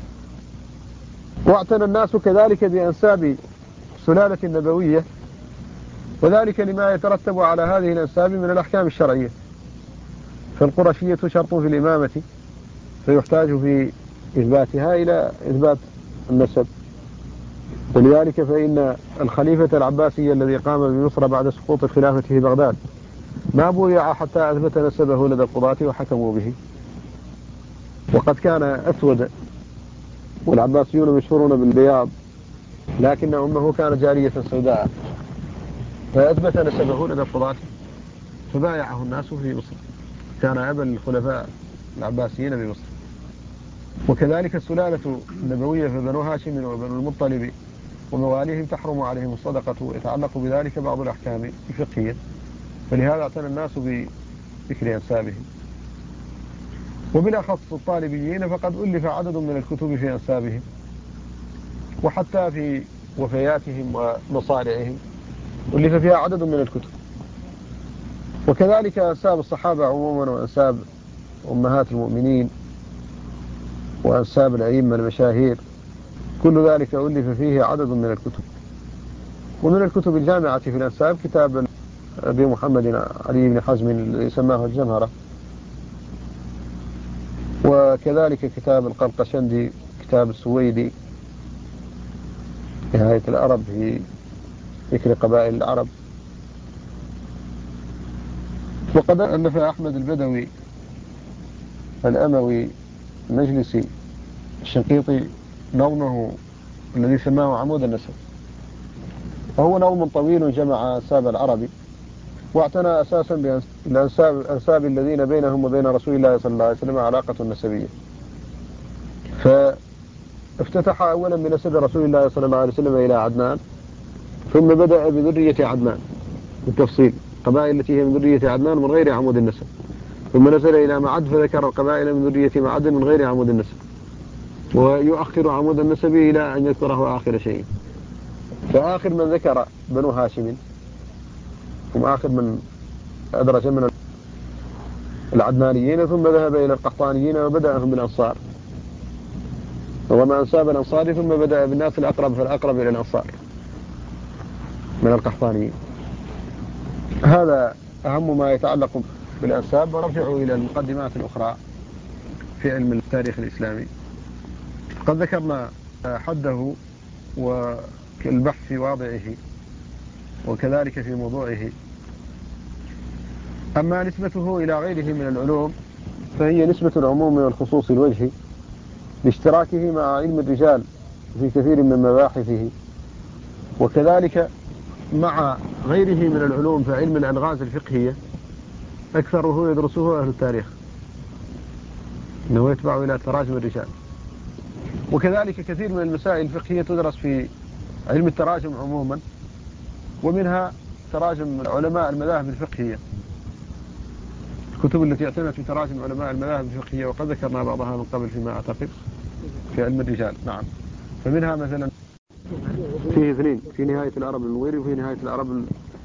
واعتنى الناس كذلك بأنساب سلالة النبوية، وذلك لما يترتب على هذه الأنساب من الأحكام الشرعية. فالقرشية شرط في الإمامة، فيحتاج في إثباتها إلى إثبات النسب. ولذلك فإن الخليفة العباسي الذي قام بمصر بعد سقوط الخلافة في بغداد ما بويع حتى أثبت نسبه لدى القضاة وحكموا به. وقد كان أسود والعباسيون مشهورون بالبياض، لكن أمه كانت جارية سوداء، فأثبت نسبه لدى القضاة فبايعه الناس في مصر، كان أبا الخلفاء العباسيين بمصر. وكذلك السلالة النبوية في بنو هاشم وبنو المطلب ومواليهم تحرم عليهم الصدقة، ويتعلق بذلك بعض الأحكام الفقهية، فلهذا اعتنى الناس بذكر أنسابهم. وبالأخص الطالبيين فقد ألف عدد من الكتب في أنسابهم، وحتى في وفياتهم ومصارعهم ألف فيها عدد من الكتب. وكذلك أنساب الصحابة عموما، وأنساب أمهات المؤمنين، وأنساب الأئمة المشاهير، كل ذلك ألف فيه عدد من الكتب. ومن الكتب الجامعة في الأنساب كتاب أبي محمد علي بن حزم يسماه الجمهرة، وكذلك كتاب القرقشندي، كتاب السويدي نهاية العرب في ذكر قبائل العرب. وقد ألف أحمد البدوي الأموي المجلسي الشنقيطي نظمه الذي سماه عمود النسب، وهو نظم طويل جمع أنساب العرب، واعتنى أساسا بأنساب الذين بينهم وبين رسول الله صلى الله عليه وسلم علاقة نسبية. فافتتح أولا بنسب رسول الله صلى الله عليه وسلم إلى عدنان، ثم بدأ بذرية عدنان بالتفصيل، قبائل التي هي من ذرية عدنان من غير عمود النسب، ثم نزل إلى معد فذكر القبائل من ذرية معد من غير عمود النسب، ويؤخر عمود النسب إلى أن يذكره آخر شيء. فآخر من ذكر بنو هاشم، هم آخر من أدرج من العدنانيين، ثم ذهب إلى القحطانيين وبدأهم بالأنصار، وما أنساب الأنصار، ثم بدأ بالناس الأقرب فالأقرب إلى الأنصار من القحطانيين. هذا أهم ما يتعلق بالأنساب، ونرجع إلى المقدمات الأخرى في علم التاريخ الإسلامي. قد ذكرنا حده والبحث في واضعه وكذلك في موضوعه. أما نسبته إلى غيره من العلوم فهي نسبة العموم والخصوص الوجهي، لاشتراكه مع علم الرجال في كثير من مباحثه، وكذلك مع غيره من العلوم فعلم الألغاز الفقهية أكثره يدرسه أهل التاريخ، إنه يتبع إلى تراجم الرجال. وكذلك كثير من المسائل الفقهية تدرس في علم التراجم عموما، ومنها تراجم علماء المذاهب الفقهية، الكتب التي اعتنت بتراجم علماء المذاهب الفقهية، وقد ذكرنا بعضها من قبل فيما أعتقد في علم الرجال. نعم، فمنها مثلا فيه اثنين في نهاية العرب النويري وفي نهاية العرب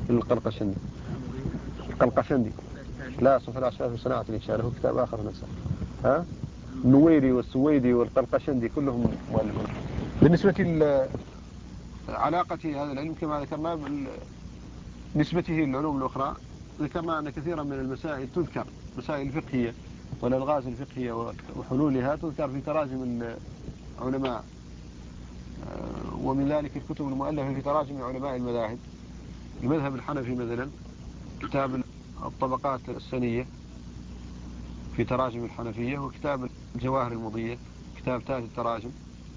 القلقشندي لا صفر الأشراف في صناعة الإنشاء، له كتاب آخر نفسه النويري والسويدي والقلقشندي كلهم مؤلفون. بالنسبة لعلاقة هذا العلم كما ذكرنا نسبته للعلوم الأخرى، ذكرنا أن كثيرا من المسائل تذكر، مسائل الفقهية والألغاز الفقهية وحلولها تذكر في تراجم العلماء، ومن ذلك الكتب المؤلفة في تراجم علماء المذاهب. المذهب الحنفي مثلا كتاب الطبقات السنية في تراجم الحنفية، وكتاب الجواهر المضية كتاب تاج التراجم،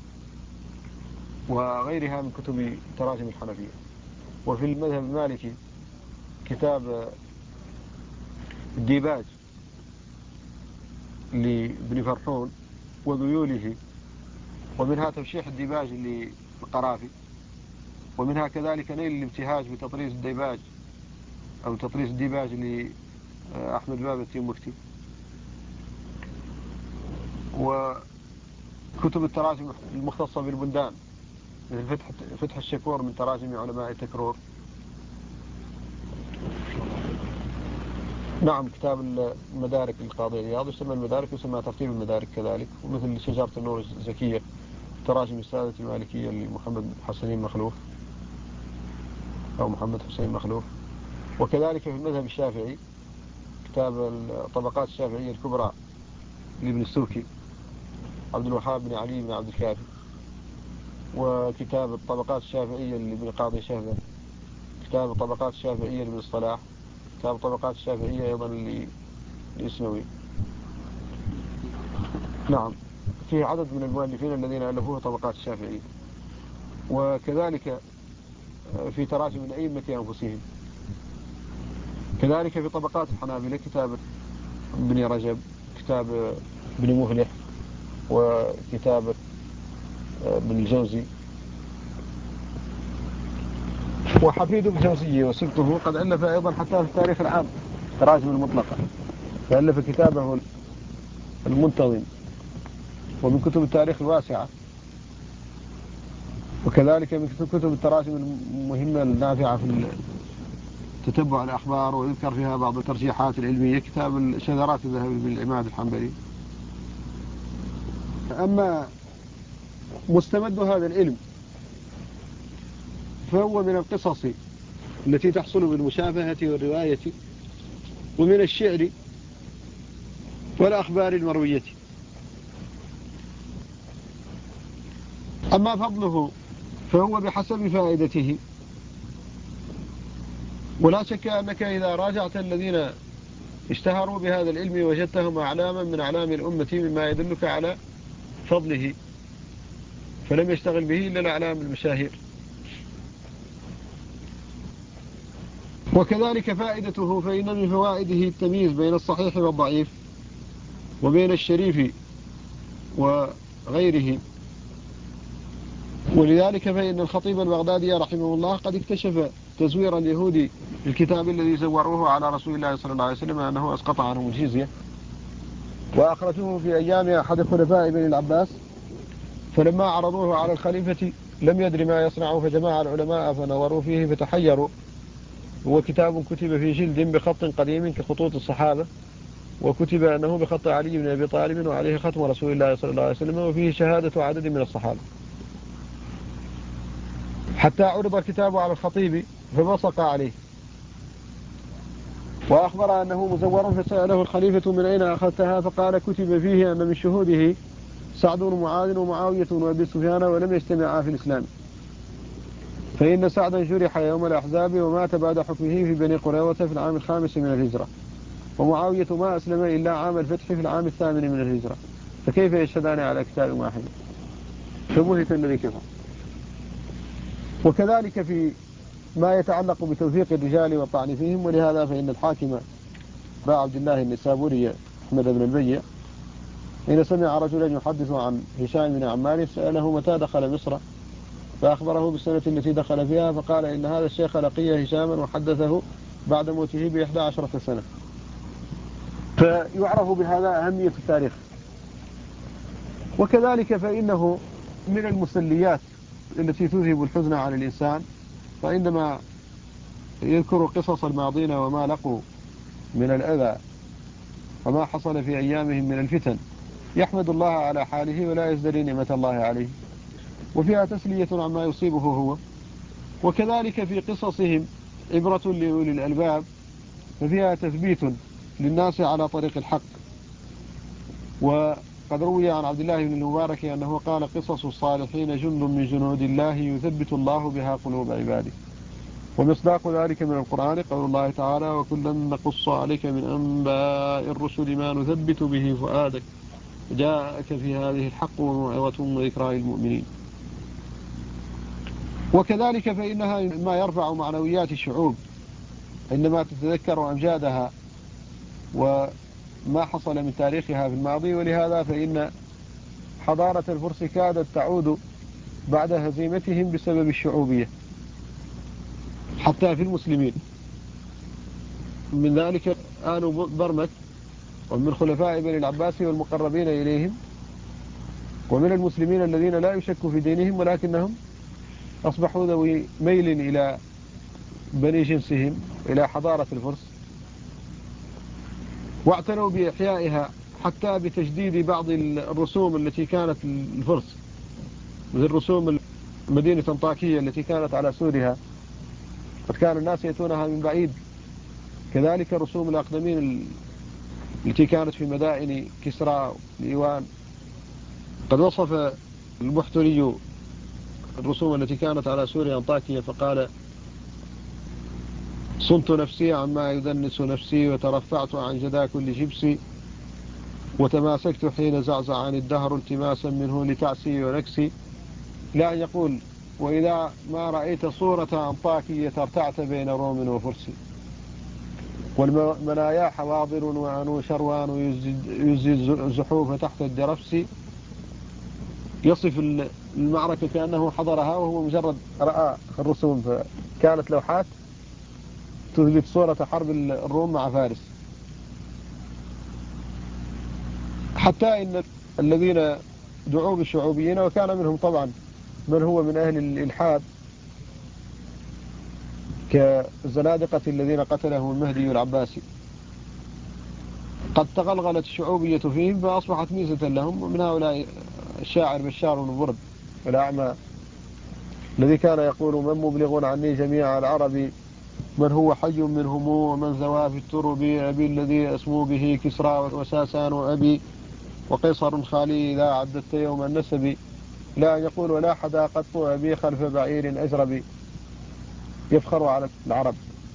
وغيرها من كتب تراجم الحنفية. وفي المذهب المالكي كتاب الديباج لابن فرحون وذيوله، ومنها ترشيح الديباج للقرافي، ومنها كذلك نيل الابتهاج بتطريز الديباج أو تطريز الديباج لأحمد باب التيمورتي. وكتب التراجم المختصة بالبلدان مثل فتح الشكور من تراجم علماء التكرور. نعم، كتاب المدارك للقاضي عياض يسمى المدارك، ويسمى ترتيب المدارك كذلك، ومثل شجرة النور الزكية تراجم السادة المالكية لمحمد حسين مخلوف أو محمد حسين مخلوف. وكذلك في المذهب الشافعي كتاب الطبقات الشافعية الكبرى لابن السوكي عبد الوهاب بن علي بن عبد الكافي، وكتاب الطبقات الشافعية لابن قاضي شهبة، كتاب الطبقات الشافعية لابن الصلاح، كتاب الطبقات الشافعية أيضا للإسنوي. نعم، في عدد من المؤلفين الذين ألفوه طبقات الشافعية، وكذلك في تراجم الأئمة أنفسهم، كذلك في طبقات الحنابلة كتاب ابن رجب، كتاب ابن مفلح، وكتاب ابن الجوزي، وحفيد ابن الجوزي وسبته قد ألف أيضا حتى في التاريخ العام تراجم المطلقة، فألف كتابه المنتظم، ومن كتب التاريخ الواسعة، وكذلك من كتب التراجم المهمة النافعة في تتبع الأخبار، ويذكر فيها بعض الترجيحات العلمية كتاب شذرات الذهبي بالعماد الحنبلي. أما مستمد هذا العلم فهو من القصص التي تحصل بالمشافهة والرواية، ومن الشعر والأخبار المروية. أما فضله فهو بحسب فائدته، ولا شك أنك إذا راجعت الذين اشتهروا بهذا العلم وجدتهم أعلاما من أعلام الأمة مما يدلك على فضله، فلم يشتغل به إلا الأعلام المشاهير. وكذلك فائدته، فإن من فوائده التمييز بين الصحيح والضعيف، وبين الشريف وغيره. ولذلك فإن الخطيب البغدادي رحمه الله قد اكتشف تزوير اليهود الكتاب الذي زوروه على رسول الله صلى الله عليه وسلم أنه أسقط عنهم الجزية، وأخرجوه في أيام أحد خلفاء بني العباس، فلما عرضوه على الخليفة لم يدر ما يصنع، فجمع العلماء فنظروا فيه فتحيروا. هو كتاب كتب في جلد بخط قديم كخطوط الصحابة، وكتب أنه بخط علي بن أبي طالب، وعليه ختم رسول الله صلى الله عليه وسلم، وفيه شهادة عدد من الصحابة، حتى عرض الكتاب على الخطيب فبصق عليه وأخبر أنه مزور، فسأله الخليفة من أين أخذتها؟ فقال كتب فيه أن من شهوده سعد بن معاذ ومعاوية وأبي سفيان ولم يجتمعا في الإسلام، فإن سعدا جرح يوم الأحزاب ومات بعد حكمه في بني قريظة في العام 5 من الهجرة، ومعاوية ما أسلم إلا عام الفتح في العام 8 من الهجرة، فكيف يشهدان على كتاب واحد؟ فبهت الذي كفر. وكذلك في ما يتعلق بتوثيق الرجال والطعن فيهم، ولهذا فإن الحاكم با عبد الله النسابوري أحمد بن البيع حين سمع رجلا يحدث عن هشام بن عمار سأله متى دخل مصر، فأخبره بالسنة التي دخل فيها، فقال إن هذا الشيخ لقي هشاما وحدثه بعد موته ب11 سنة. فيعرف بهذا أهمية التاريخ. وكذلك فإنه من المسليات التي تذهب الحزن عن الإنسان، فعندما يذكر قصص الماضين وما لقوا من الأذى وما حصل في أيامهم من الفتن يحمد الله على حاله ولا يزدري نعمة الله عليه، وفيها تسلية عما يصيبه هو. وكذلك في قصصهم عبرة لأولي الألباب، ففيها تثبيت للناس على طريق الحق. وقد روي عن عبد الله بن المبارك أنه قال قصص الصالحين جند من جنود الله يثبت الله بها قلوب عباده. ومصداق ذلك من القرآن قول الله تعالى وكلا نقص عليك من أنباء الرسل ما نثبت به فؤادك جاءك في هذه الحق وموعظة وذكرى للمؤمنين. وكذلك فإنها ما يرفع معنويات الشعوب عندما تتذكر أمجادها وما حصل من تاريخها في الماضي. ولهذا فإن حضارة الفرس كادت تعود بعد هزيمتهم بسبب الشعوبية حتى في المسلمين، من ذلك آل برمك، ومن خلفاء بني العباس والمقربين إليهم، ومن المسلمين الذين لا يشك في دينهم ولكنهم أصبحوا ذوي ميل إلى بني جنسهم إلى حضارة الفرس، واعتنوا بإحيائها حتى بتجديد بعض الرسوم التي كانت الفرس، مثل رسوم مدينة أنطاكية التي كانت على سورها قد كان الناس يأتونها من بعيد، كذلك رسوم الأقدمين التي كانت في مدائن كسرى الإيوان. قد وصف البحتري الرسوم التي كانت على سوريا أنطاكية فقال صنت نفسي عما يدنس نفسي وترفعت عن جدا كل جبسي وتماسكت حين زعزع عن الدهر التماسا منه لتعسي ونكسي. لا أن يقول وإذا ما رأيت صورة أنطاكية ارتعت بين روم وفرس، والمنايا حواضر وأنو شروان يزي الزحوف تحت الدرفس. يصف المعركة كأنه حضرها وهو مجرد رأى الرسوم، فكانت لوحات تثبت صورة حرب الروم مع فارس. حتى إن الذين دعوا بالشعوبيين، وكان منهم طبعا من هو من أهل الإلحاد كالزنادقة الذين قتلهم المهدي العباسي، قد تغلغلت الشعوبية فيهم فأصبحت ميزة لهم. ومن هؤلاء الشاعر بشار بن برد الأعمى الذي كان يقول من مبلغ عني جميع العرب، من هو حي منهم ومن زوى في الترب، أبي الذي أسمو به كسرى وساسان أبي، وقيصر خالي إذا عددت يوم النسب، لا يقول ولا حدا قط أبي خلف بعير أجرب، يفخر على العرب.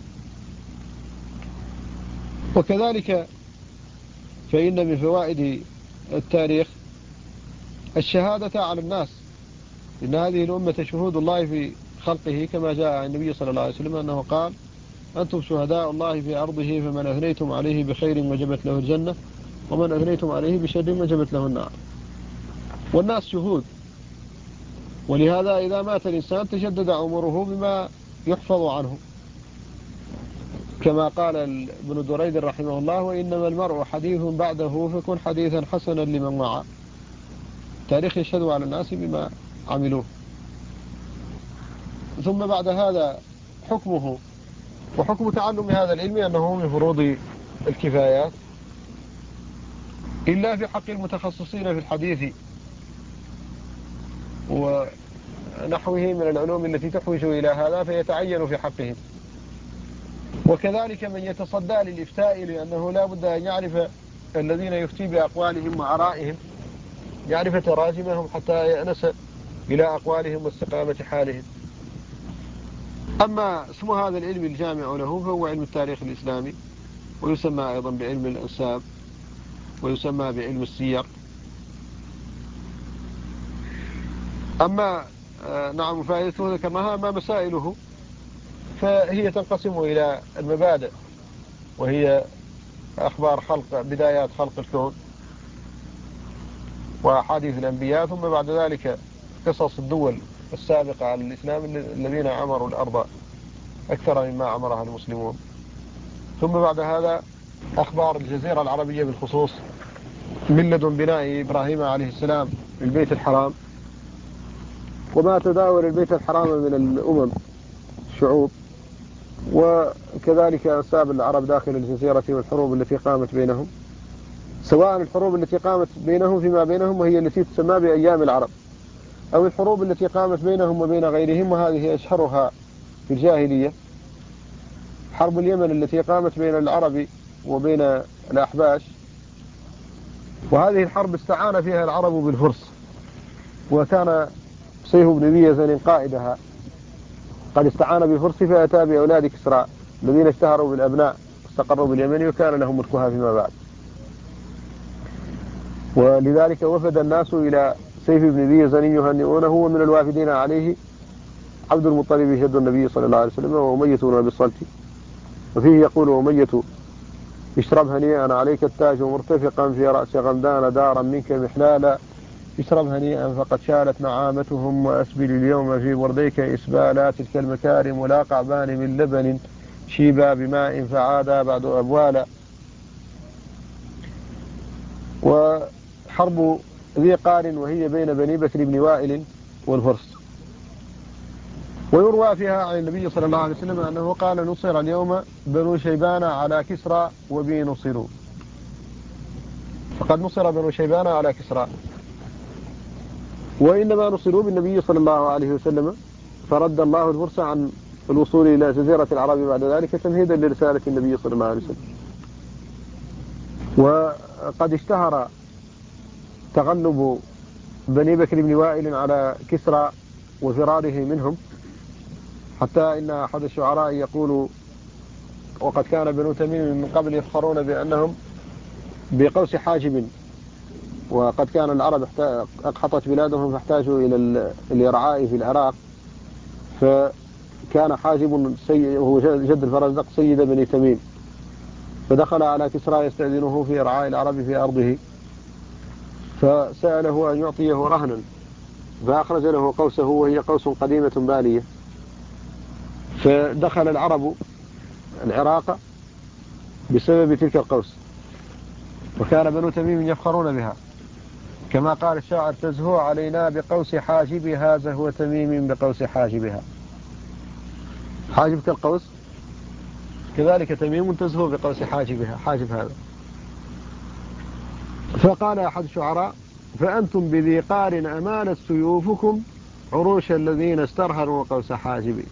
وكذلك فإن من فوائد التاريخ الشهادة على الناس، إن هذه الأمة شهود الله في خلقه، كما جاء عن النبي صلى الله عليه وسلم أنه قال أنتم شهداء الله في أرضه، فمن أثنيتم عليه بخير وجبت له الجنة، ومن أثنيتم عليه بشر وجبت له النار. والناس شهود، ولهذا إذا مات الإنسان تجدد عمره بما يحفظ عنه، كما قال ابن دريد رحمه الله وإنما المرء حديث بعده فكن حديثا حسنا لمن وعى. تاريخ يشهد على الناس بما عملوه. ثم بعد هذا حكمه وحكم تعلم هذا العلم أنه من فروض الكفايات، إلا في حق المتخصصين في الحديث ونحوه من العلوم التي تحوج إلى هذا فيتعين في حقهم. وكذلك من يتصدى للإفتاء، لأنه لا بد أن يعرف الذين يفتي بأقوالهم وآرائهم، يعرف تراجمهم حتى يأنس إلى أقوالهم واستقامة حالهم. أما اسم هذا العلم الجامع له فهو علم التاريخ الإسلامي، ويسمى أيضا بعلم الأنساب، ويسمى بعلم السير. أما نعم فائدته ذكرناها. أما مسائله فهي تنقسم إلى المبادئ، وهي أخبار خلق بدايات خلق الكون وأحاديث الأنبياء، ثم بعد ذلك قصص الدول السابقة على الإسلام الذين عمروا الأرض أكثر مما عمرها المسلمون، ثم بعد هذا أخبار الجزيرة العربية بالخصوص من لدن بناء إبراهيم عليه السلام للبيت الحرام، وما تداول البيت الحرام من الأمم الشعوب، وكذلك أنساب العرب داخل الجزيرة والحروب التي قامت بينهم، سواء الحروب التي قامت بينهم فيما بينهم وهي التي تسمى بأيام العرب، أو الحروب التي قامت بينهم وبين غيرهم، وهذه أشهرها في الجاهلية حرب اليمن التي قامت بين العرب وبين الأحباش. وهذه الحرب استعان فيها العرب بالفرس، وكان سيف بن ذي يزن قائدها قد استعان بالفرس فأتى بأولاد كسرى الذين اشتهروا بالأبناء واستقروا باليمن، وكان لهم ملكها فيما بعد. ولذلك وفد الناس إلى سيف بن ذي يزن يهنئونه، ومن الوافدين عليه عبد المطلب جد النبي صلى الله عليه وسلم وأمية بن أبي الصلت. وفيه يقول أمية اشرب هنيئا عليك التاج مرتفقا في رأس غمدان دارا منك محلالا، اشرب هنيئا فقد شالت نعامتهم وأسبل اليوم في برديك إسبالا، تلك المكارم لا قعبان من لبن شيبا بماء فعادا بعد أبوالا. وحرب ذي قار وهي بين بني بكر بن وائل والفرس. ويروى فيها عن النبي صلى الله عليه وسلم أنه قال نصر اليوم بنو شيبان على كسرى وبي نصروا، فقد نصر بنو شيبان على كسرى، وإنما نصروا بالنبي صلى الله عليه وسلم، فرد الله الفرس عن الوصول إلى جزيرة العرب بعد ذلك تمهيدا لرسالة النبي صلى الله عليه وسلم. وقد اشتهر تغلب بني بكر بن وائل على كسرى وفراره منهم، حتى إن أحد الشعراء يقول وقد كان بنو تميم من قبل يفخرون بأنهم بقوس حاجب وقد كان العرب أقحطت بلادهم فاحتاجوا إلى الرعاء في العراق، فكان حاجب وهو جد الفرزدق سيد بني تميم، فدخل على كسرى يستأذنه في رعاء العرب في أرضه، فسأله أن يعطيه رهنا، فأخرج له قوسه وهي قوس قديمة بالية، فدخل العرب العراق بسبب تلك القوس، وكان بنو تميم يفخرون بها، كما قال الشاعر: تزهو علينا بقوس حاجبها زهو تميم بقوس حاجبها. حاجب كالقوس، كذلك تميم تزهو بقوس حاجبها، حاجب هذا. فقال أحد الشعراء: فأنتم بذي قار أمانت سيوفكم عروش الذين استرهروا قوس حاجبي.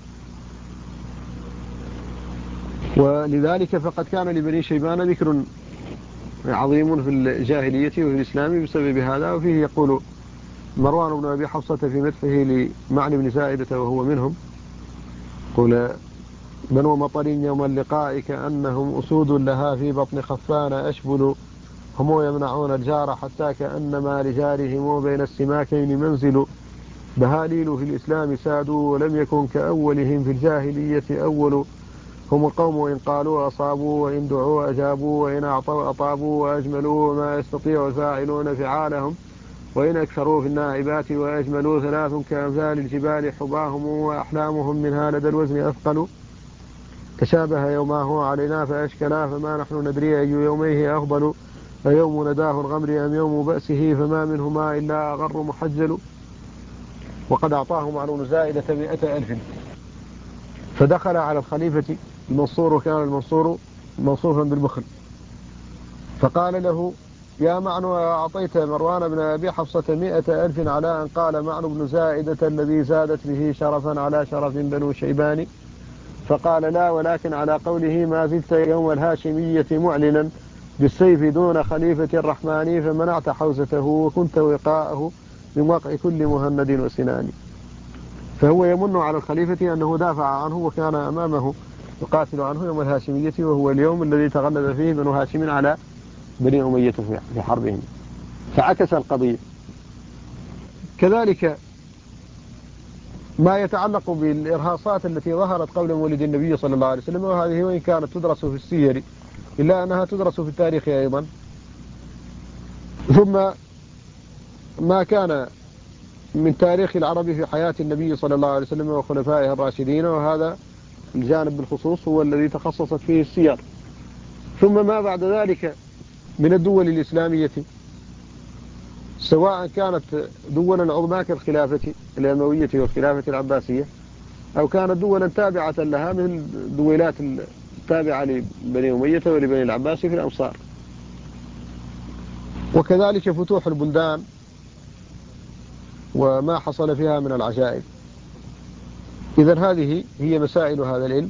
ولذلك فقد كان لبني شيبان ذكر عظيم في الجاهلية وفي الإسلام بسبب هذا. وفيه يقول مروان بن أبي حفصة في مدحه لمعنى بن زائدة وهو منهم، قل: بنو مطر يوم اللقاء كأنهم أسود لها في بطن خفان أشبل، هم يمنعون الجار حتى كأنما لجارهم بين السماكين منزل، بهاليل في الإسلام سادوا ولم يكن كأولهم في الجاهلية أول، هم القوم إن قالوا أصابوا وإن دعوا أجابوا وإن أعطوا أطابوا وأجملوا وما يستطيع الفاعلون فعالهم، وإن أكثروا في النائبات وأجملوا ثلاث كأمثال الجبال حباهم وأحلامهم منها لدى الوزن أثقل، تشابه يوماه علينا فأشكلا فما نحن ندري أي يوميه أفضل، أيوم نداه الغمر أم يوم بأسه فما منهما إلا أغر محجل، وقد أعطاهم علون زائدة 100,000. فدخل على الخليفة المنصور، وكان المنصور موصوفا بالبخل، فقال له: يا معنو أعطيت مروان بن أبي حفصة 100,000 على أن قال معنو بن زائدة الذي زادت به شرفا على شرف بنو شيبان؟ فقال: لا، ولكن على قوله ما زلت يوم الهاشمية معلنا بالسيف دون خليفة الرحمن، فمنعت حوزته وكنت وقاءه من وقع كل مهند وسنان. فهو يمن على الخليفة أنه دافع عنه وكان أمامه يقاتل عنه يوم الهاشمية، وهو اليوم الذي تغلب فيه بنو هاشم على بني أمية في حربهم، فعكس القضية. كذلك ما يتعلق بالإرهاصات التي ظهرت قبل مولد النبي صلى الله عليه وسلم، وهذه وإن كانت تدرس في السير إلا أنها تدرس في التاريخ أيضا. ثم ما كان من تاريخ العرب في حياة النبي صلى الله عليه وسلم وخلفائه الراشدين، وهذا الجانب بالخصوص هو الذي تخصصت فيه السير. ثم ما بعد ذلك من الدول الإسلامية، سواء كانت دولا عظمى كالخلافة الأموية والخلافة العباسية، أو كانت دولا تابعة لها من الدولات التابعة لبني أمية ولبني العباس في الأمصار، وكذلك فتوح البلدان وما حصل فيها من العجائب. إذن هذه هي مسائل هذا العلم.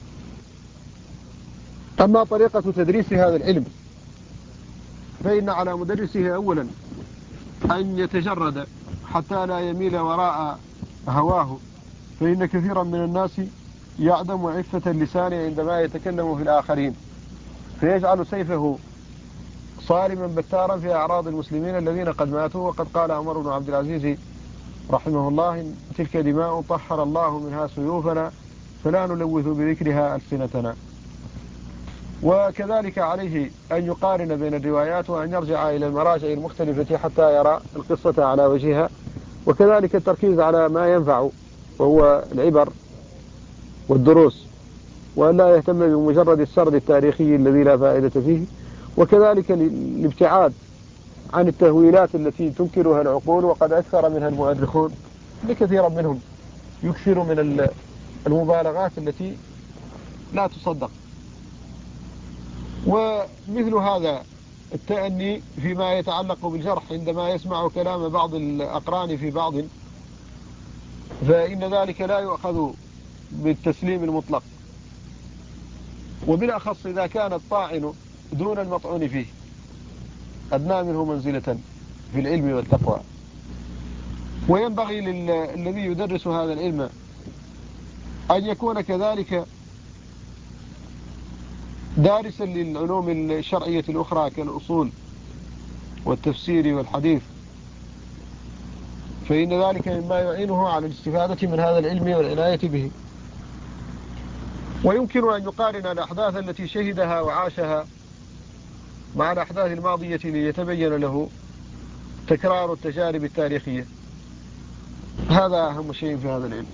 أما طريقة تدريس هذا العلم فإن على مدرسه أولا أن يتجرد حتى لا يميل وراء هواه، فإن كثيرا من الناس يعدم عفة اللسان عندما يتكلم في الآخرين، فيجعل سيفه صارما بتارا في أعراض المسلمين الذين قد ماتوا. وقد قال عمر بن عبد العزيز رحمه الله: إن تلك دماء طهر الله منها سيوفنا فلا نلوث بذكرها ألسنتنا. وكذلك عليه أن يقارن بين الروايات وأن يرجع إلى المراجع المختلفة حتى يرى القصة على وجهها، وكذلك التركيز على ما ينفع وهو العبر والدروس، وأن لا يهتم بمجرد السرد التاريخي الذي لا فائدة فيه، وكذلك الابتعاد عن التهويلات التي تنكرها العقول وقد أكثر منها المؤرخون، لكثيرا منهم يكثر من المبالغات التي لا تصدق. ومثل هذا التأني فيما يتعلق بالجرح عندما يسمع كلام بعض الأقران في بعض، فإن ذلك لا يؤخذ بالتسليم المطلق، وبالأخص إذا كان الطاعن دون المطعون فيه أدنى منه منزلة في العلم والتقوى. وينبغي للذي يدرس هذا العلم أن يكون كذلك دارسا للعلوم الشرعية الأخرى كالأصول والتفسير والحديث، فإن ذلك مما يعينه على الاستفادة من هذا العلم والعناية به. ويمكن أن يقارن الأحداث التي شهدها وعاشها مع الأحداث الماضية ليتبين له تكرار التجارب التاريخية. هذا أهم شيء في هذا العلم.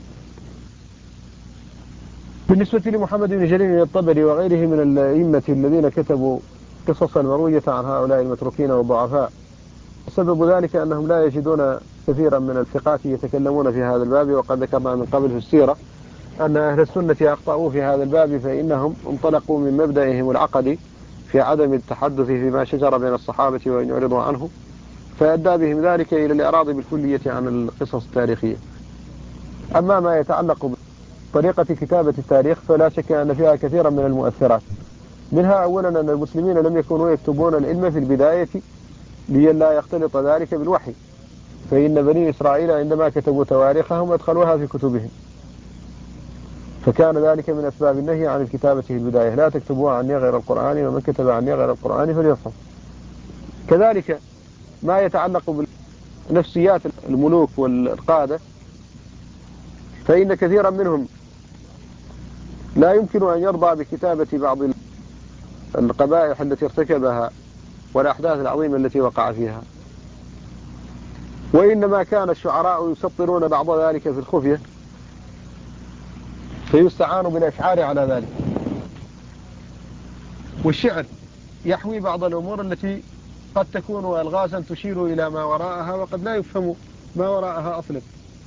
بالنسبة لمحمد بن جرير الطبري وغيره من الأئمة الذين كتبوا قصصا مروية عن هؤلاء المتروكين والضعفاء، سبب ذلك أنهم لا يجدون كثيرا من الثقات يتكلمون في هذا الباب. وقد ذكرنا من قبل في السيرة أن أهل السنة أخطأوا في هذا الباب، فإنهم انطلقوا من مبدأهم العقدي في عدم التحدث فيما شجر بين الصحابة وإن يعرضوا عنه، فأدى بهم ذلك إلى الإعراض بالكلية عن القصص التاريخية. أما ما يتعلق بطريقة كتابة التاريخ فلا شك أن فيها كثيرا من المؤثرات. منها أولا أن المسلمين لم يكونوا يكتبون العلم في البداية لئلا يختلط ذلك بالوحي، فإن بني إسرائيل عندما كتبوا تواريخهم أدخلوها في كتبهم، فكان ذلك من أسباب النهي عن الكتابة في البداية: لا تكتبوا عني غير القرآن ومن كتب عني غير القرآن فليصحف. كذلك ما يتعلق بنفسيات الملوك والقادة، فإن كثيرا منهم لا يمكن أن يرضى بكتابة بعض القبائح التي ارتكبها والأحداث العظيمة التي وقع فيها، وإنما كان الشعراء يسطرون بعض ذلك في الخفية، فيستعان بالأشعار على ذلك. والشعر يحوي بعض الأمور التي قد تكون ألغازا تشير إلى ما وراءها وقد لا يفهم ما وراءها أصلا.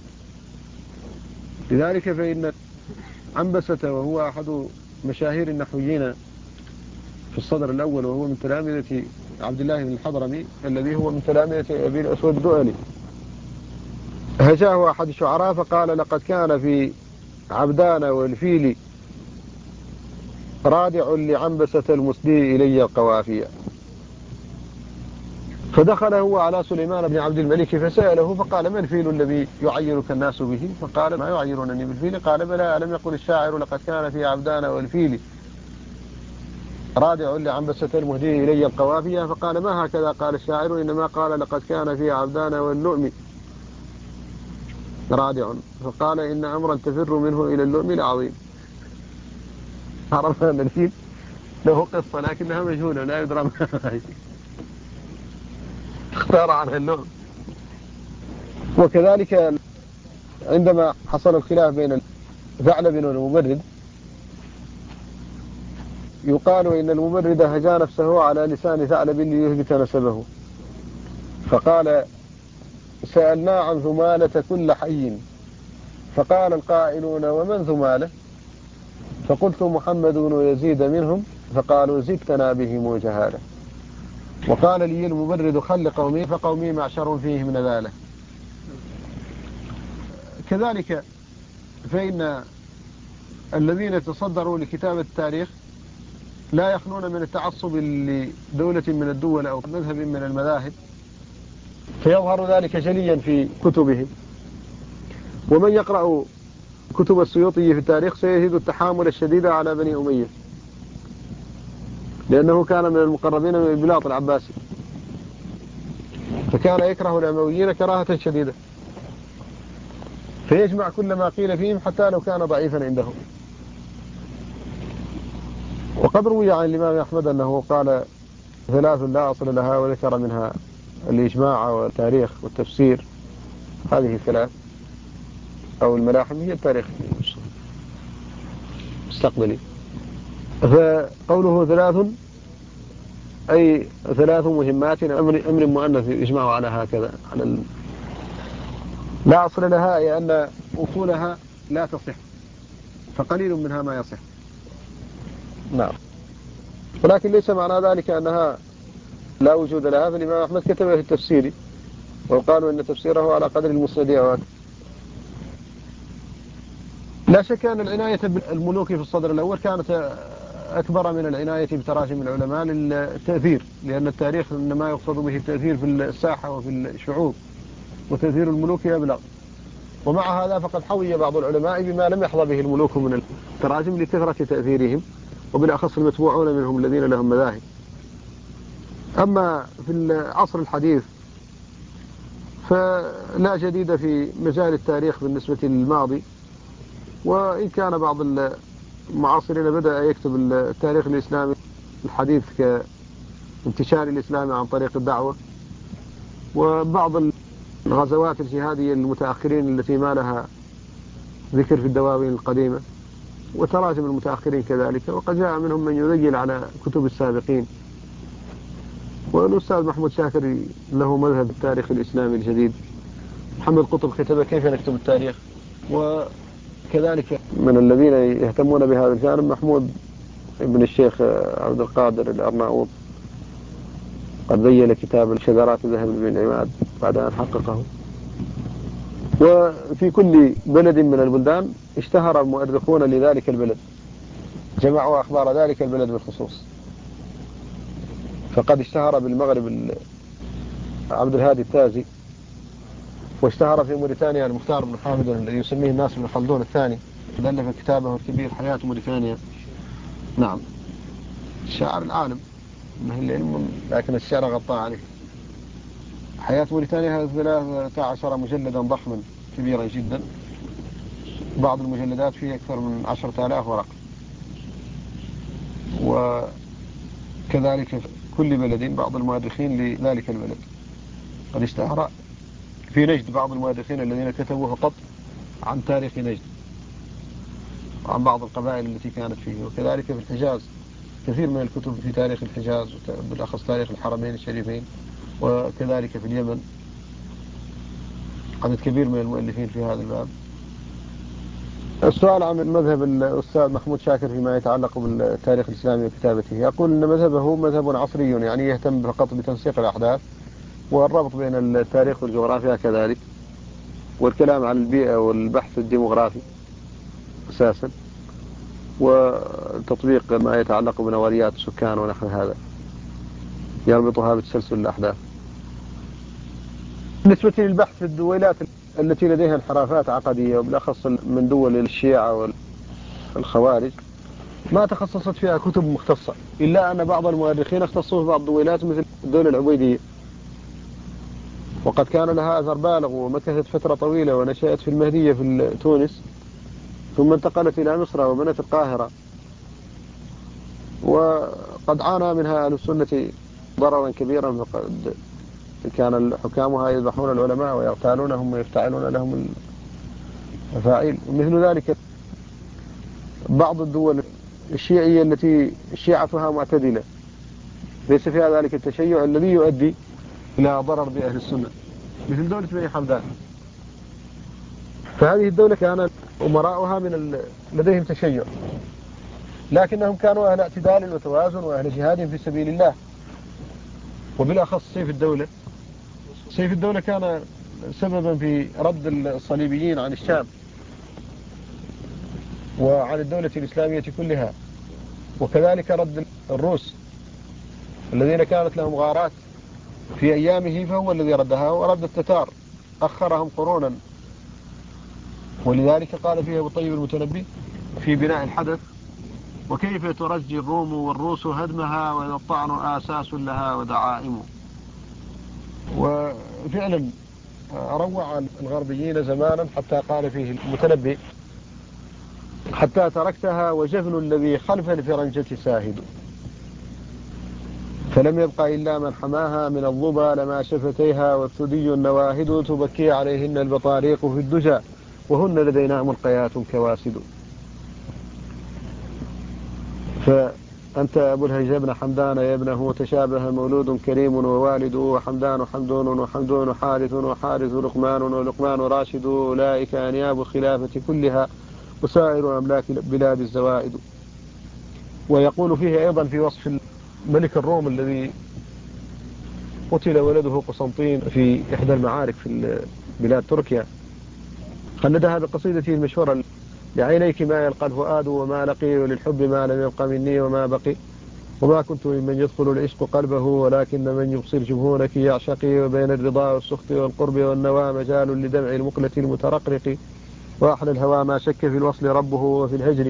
لذلك فإن عنبسة، وهو أحد مشاهير النحويين في الصدر الأول، وهو من تلامذة عبد الله بن الحضرمي الذي هو من تلامذة أبي الأسود الدؤلي، هجاه أحد الشعراء فقال: لقد كان في عبدان والفيل رادع لعنبسة المسدي إلي القوافية. فدخل هو على سليمان بن عبد الملك فسأله فقال: ما الفيل الذي يعيرك الناس به؟ فقال: ما يعيرونني بالفيل. قال: بلى، ألم يقل الشاعر: لقد كان في عبدان والفيل رادع لعنبسة المهدي إلي القوافية؟ فقال: ما هكذا قال الشاعر، إنما قال: لقد كان في عبدان واللؤم رادع. فقال: إن أمرا تفر منه إلى اللؤم العظيم. عرف أن الفيل له قصة لكنها مجهولة لا يدرى ما هي، اختار عنها اللؤم. وكذلك عندما حصل الخلاف بين ثعلب والمبرد، يقال إن المبرد هجى نفسه على لسان ثعلب ليثبت نسبه، فقال: سألنا عن ثمالة كل حي، فقال القائلون: ومن ثمالة؟ فقلت: محمد ويزيد منهم، فقالوا: زدتنا بهم جهالة. وقال لي المبرد: خل قومي فقومي معشر فيهم نذالة. كذلك فإن الذين يتصدروا لكتابة التاريخ لا يخلون من التعصب لدولة من الدول أو مذهب من المذاهب، فيظهر ذلك جليا في كتبهم. ومن يقرأ كتب السيوطي في التاريخ سيجد التحامل الشديد على بني أمية، لأنه كان من المقربين من البلاط العباسي، فكان يكره الأمويين كراهة شديدة، فيجمع كل ما قيل فيهم حتى لو كان ضعيفا عندهم. وقد روي عن الإمام أحمد أنه قال: ثلاث لا أصل لها، وذكر منها الإجماع والتاريخ والتفسير. هذه الثلاث أو الملاحم هي التاريخ مستقبلي. فقوله ثلاث أي ثلاث مهمات أمر مؤنث يجمع على هكذا على لا أصل لها، أي أن أصولها لا تصح، فقليل منها ما يصح. نعم. ولكن ليس معنى ذلك أنها لا وجود لها، فالإمام أحمد كتبه في التفسير، وقالوا أن تفسيره على قدر المسند. لا شك أن العناية بالملوك في الصدر الأول كانت أكبر من العناية بتراجم العلماء للتأثير، لأن التاريخ إنما يقصد به التأثير في الساحة وفي الشعوب، وتأثير الملوك أبلغ. ومع هذا فقد حوي بعض العلماء بما لم يحظى به الملوك من التراجم لكثرة تأثيرهم، وبالأخص المتبوعون منهم الذين لهم مذاهب. أما في العصر الحديث فلا جديد في مجال التاريخ بالنسبة للماضي، وإن كان بعض المعاصرين بدأ يكتب التاريخ الإسلامي الحديث كانتشار الإسلام عن طريق الدعوة، وبعض الغزوات الجهادية المتأخرين التي ما لها ذكر في الدواوين القديمة وتراجم المتأخرين كذلك، وقد جاء منهم من يذيل على كتب السابقين. والأستاذ محمود شاكر له مذهب التاريخ الإسلامي الجديد. محمد قطب كتب كيف نكتب التاريخ، وكذلك من الذين يهتمون بهذا الجانب محمود ابن الشيخ عبد القادر الأرناؤوط، قد ذيل كتاب شذرات ذهب بن عماد بعد أن حققه. وفي كل بلد من البلدان اشتهر المؤرخون لذلك البلد، جمعوا أخبار ذلك البلد بالخصوص. فقد اشتهر بالمغرب عبد الهادي التازي، واشتهر في موريتانيا المختار بن حامد الذي يسميه الناس ابن خلدون الثاني، ألف كتابه الكبير حياة موريتانيا. نعم، شاعر العالم من العلم، لكن الشعر غطى عليه. حياة موريتانيا 13 مجلدا ضخما كبيرا جدا، بعض المجلدات فيه أكثر من 10,000 ورقة. وكذلك في كل بلد بعض المؤرخين لذلك البلد. قد اشتهر في نجد بعض المؤرخين الذين كتبوا فقط عن تاريخ نجد وعن بعض القبائل التي كانت فيه. وكذلك في الحجاز كثير من الكتب في تاريخ الحجاز، بالأخص تاريخ الحرمين الشريفين. وكذلك في اليمن عدد كبير من المؤلفين في هذا الباب. السؤال عن مذهب الأستاذ محمود شاكر فيما يتعلق بالتاريخ الإسلامي وكتابته، يقول أن مذهبه مذهب عصري، يعني يهتم فقط بتنسيق الأحداث والربط بين التاريخ والجغرافيا كذلك، والكلام عن البيئة والبحث الديموغرافي أساسا، وتطبيق ما يتعلق بنظريات السكان ونحو هذا، يربطها بتسلسل الأحداث. بالنسبة للبحث في الدولات التي لديها انحرافات عقدية، وبالأخص من دول الشيعة والخوارج، ما تخصصت فيها كتب مختصة، إلا أن بعض المؤرخين اختصوا في بعض الدولات مثل الدولة العبيدية، وقد كان لها أثر بالغ ومكثت فترة طويلة، ونشأت في المهدية في تونس، ثم انتقلت إلى مصر وبنت القاهرة. وقد عانى منها أهل السنة ضررا كبيرا، فقد كان حكامها يذبحون العلماء ويغتالونهم ويفتعلون لهم الفاعل. ومثل ذلك بعض الدول الشيعية التي شيعتها معتدلة، ليس فيها ذلك التشيع الذي يؤدي إلى ضرر بأهل السنة، مثل دولة بني حمدان. فهذه الدولة كان أمراؤها لديهم تشيع، لكنهم كانوا أهل اعتدال وتوازن وأهل جهاد في سبيل الله. وبالأخص سيف الدولة كان سببا في رد الصليبيين عن الشام وعن الدولة الإسلامية كلها، وكذلك رد الروس الذين كانت لهم غارات في أيامه، فهو الذي ردها. ورد التتار أخرهم قرونا، ولذلك قال فيه أبو طيب المتنبي في بناء الحدث: وكيف ترجي الروم والروس هدمها، وإذا الطعن آساس لها ودعائم. وفعلا روع الغربيين زمانا حتى قال فيه المتنبي: حتى تركتها وجفن الذي خلف الفرنجة ساهد، فلم يبق إلا من حماها من الظبا لما شفتيها، والثدي النواهد تبكي عليهن البطاريق في الدجى، وهن لدينا ملقيات كواسد. فأنت أبو الهيجاء بن حمدان يا ابنه تشابه مولود كريم ووالد، وحمدان حمدون وحمدون حارث وحارث لقمان ولقمان راشد، أولئك أنياب الخلافة كلها وسائر أملاك بلاد الزوائد. ويقول فيه أيضا في وصف ملك الروم الذي قتل ولده قسنطين في إحدى المعارك في بلاد تركيا، خلدها بقصيدته المشهورة: لعينيك ما يلقى الفؤاد وما لقي، وللحب ما لم يبق مني وما بقي، وما كنت ممن يدخل العشق قلبه، ولكن من يبصر جبهونك يعشقي، وبين الرضا والسخط والقرب والنوى مجال لدمع المقلة المترقرق، وأحلى الهوى ما شك في الوصل ربه، وفي الهجر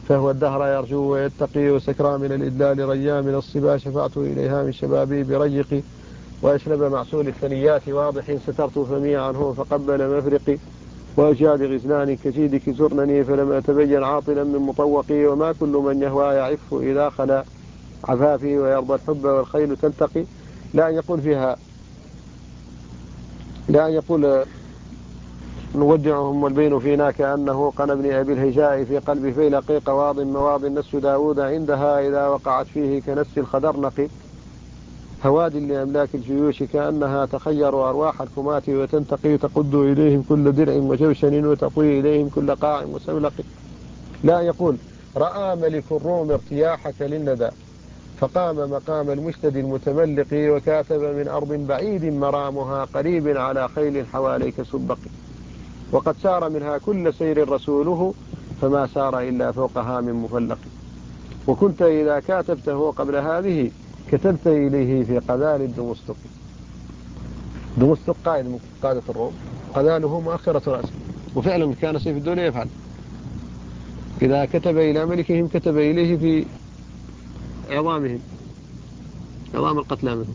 فهو الدهر يرجو ويتقي، وسكرى من الإدلال ريا من الصبا، شفعت إليها من شبابي بريقي، وأشرب معسول الثنيات واضح، سترت فمي عنه فقبل مفرقي، وأجاد غزلان كجيدك زرنني، فلم أتبين عاطلا من مطوقي، وما كل من يهوى يعف إذا خلا عفافي، ويرضى الحب والخيل تلتقي. لا أن يقول فيها، لا أن يقول نودعهم والبين فينا كأنه قنا ابن أبي الهجاء في قلب فيلق، قواض مواض نس داود عندها إذا وقعت فيه كنس الخدرنق، هواد لأملاك الجيوش كأنها تخير أرواح الكماة، وتنتقي تقد إليهم كل درع وجوشن، وتطوي إليهم كل قاع وسولق. لا يقول رأى ملك الروم ارتياحك للندى، فقام مقام المشتد المتملق، وكاتب من أرض بعيد مرامها قريب على خيل حواليك سبق، وقد سار منها كل سير رسوله، فما سار إلا فوق هام مفلق، وكنت إذا كاتبته قبل هذه كتبت إليه في قذال الدمستق. دمستق قائد من قادة الروم، قذاله مؤخرة رأسه، وفعلا كان سيف الدولة يفعل إذا كتب إلى ملكهم كتب إليه في عظامهم، عظام القتلى منهم.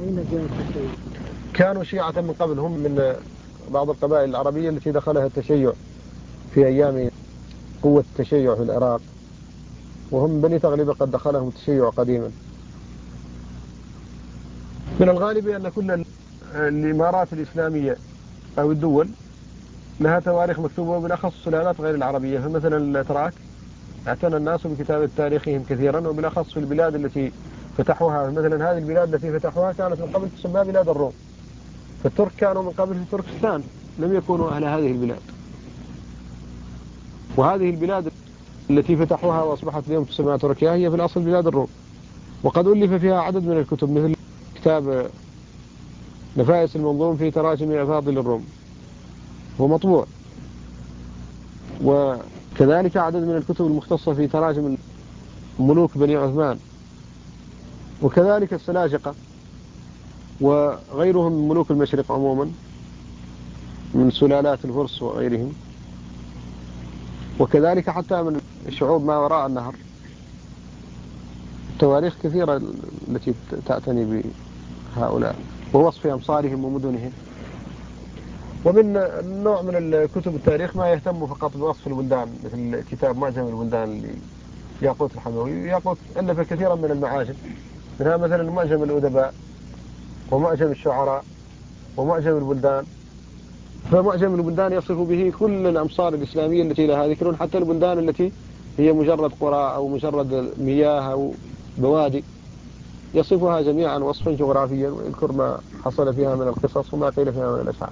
كانوا شيعة من قبل، هم من بعض القبائل العربية التي دخلها التشيع في أيام قوة التشيع في العراق، وهم بني تغلب قد دخلهم التشيع قديما. من الغالب أن كل الإمارات الإسلامية أو الدول لها تواريخ مكتوبة، بالأخص السلالات غير العربية. فمثلا الأتراك اعتنى الناس بكتابة تاريخهم كثيرا، وبالأخص في البلاد التي فتحوها. مثلا هذه البلاد التي فتحوها كانت من قبل تسمى بلاد الروم، فالترك كانوا من قبل في تركستان، لم يكونوا أهل هذه البلاد. وهذه البلاد التي فتحوها وأصبحت اليوم تسمى تركيا هي في الأصل بلاد الروم، وقد ألف فيها عدد من الكتب، مثل كتاب نفائس المنظوم في تراجم أفاضل الروم، هو مطبوع، وكذلك عدد من الكتب المختصة في تراجم ملوك بني عثمان، وكذلك السلاجقة وغيرهم من ملوك المشرق عموما من سلالات الفرس وغيرهم، وكذلك حتى من الشعوب ما وراء النهر. تواريخ كثيرة التي تعتني بهؤلاء ووصف أمصارهم ومدنهم. ومن نوع من الكتب التاريخ ما يهتم فقط بوصف البلدان، مثل كتاب معجم البلدان لياقوت الحموي. ياقوت ألف كثيرا من المعاجم، منها مثلا معجم الأدباء، ومعجم الشعراء، ومعجم البلدان. فمعجم البلدان يصف به كل الأمصار الإسلامية التي لها ذكر، حتى البلدان التي هي مجرد قرى أو مجرد مياه أو بوادي، يصفها جميعا وصفا جغرافيا، ويذكر ما حصل فيها من القصص وما قيل فيها من الأشعار.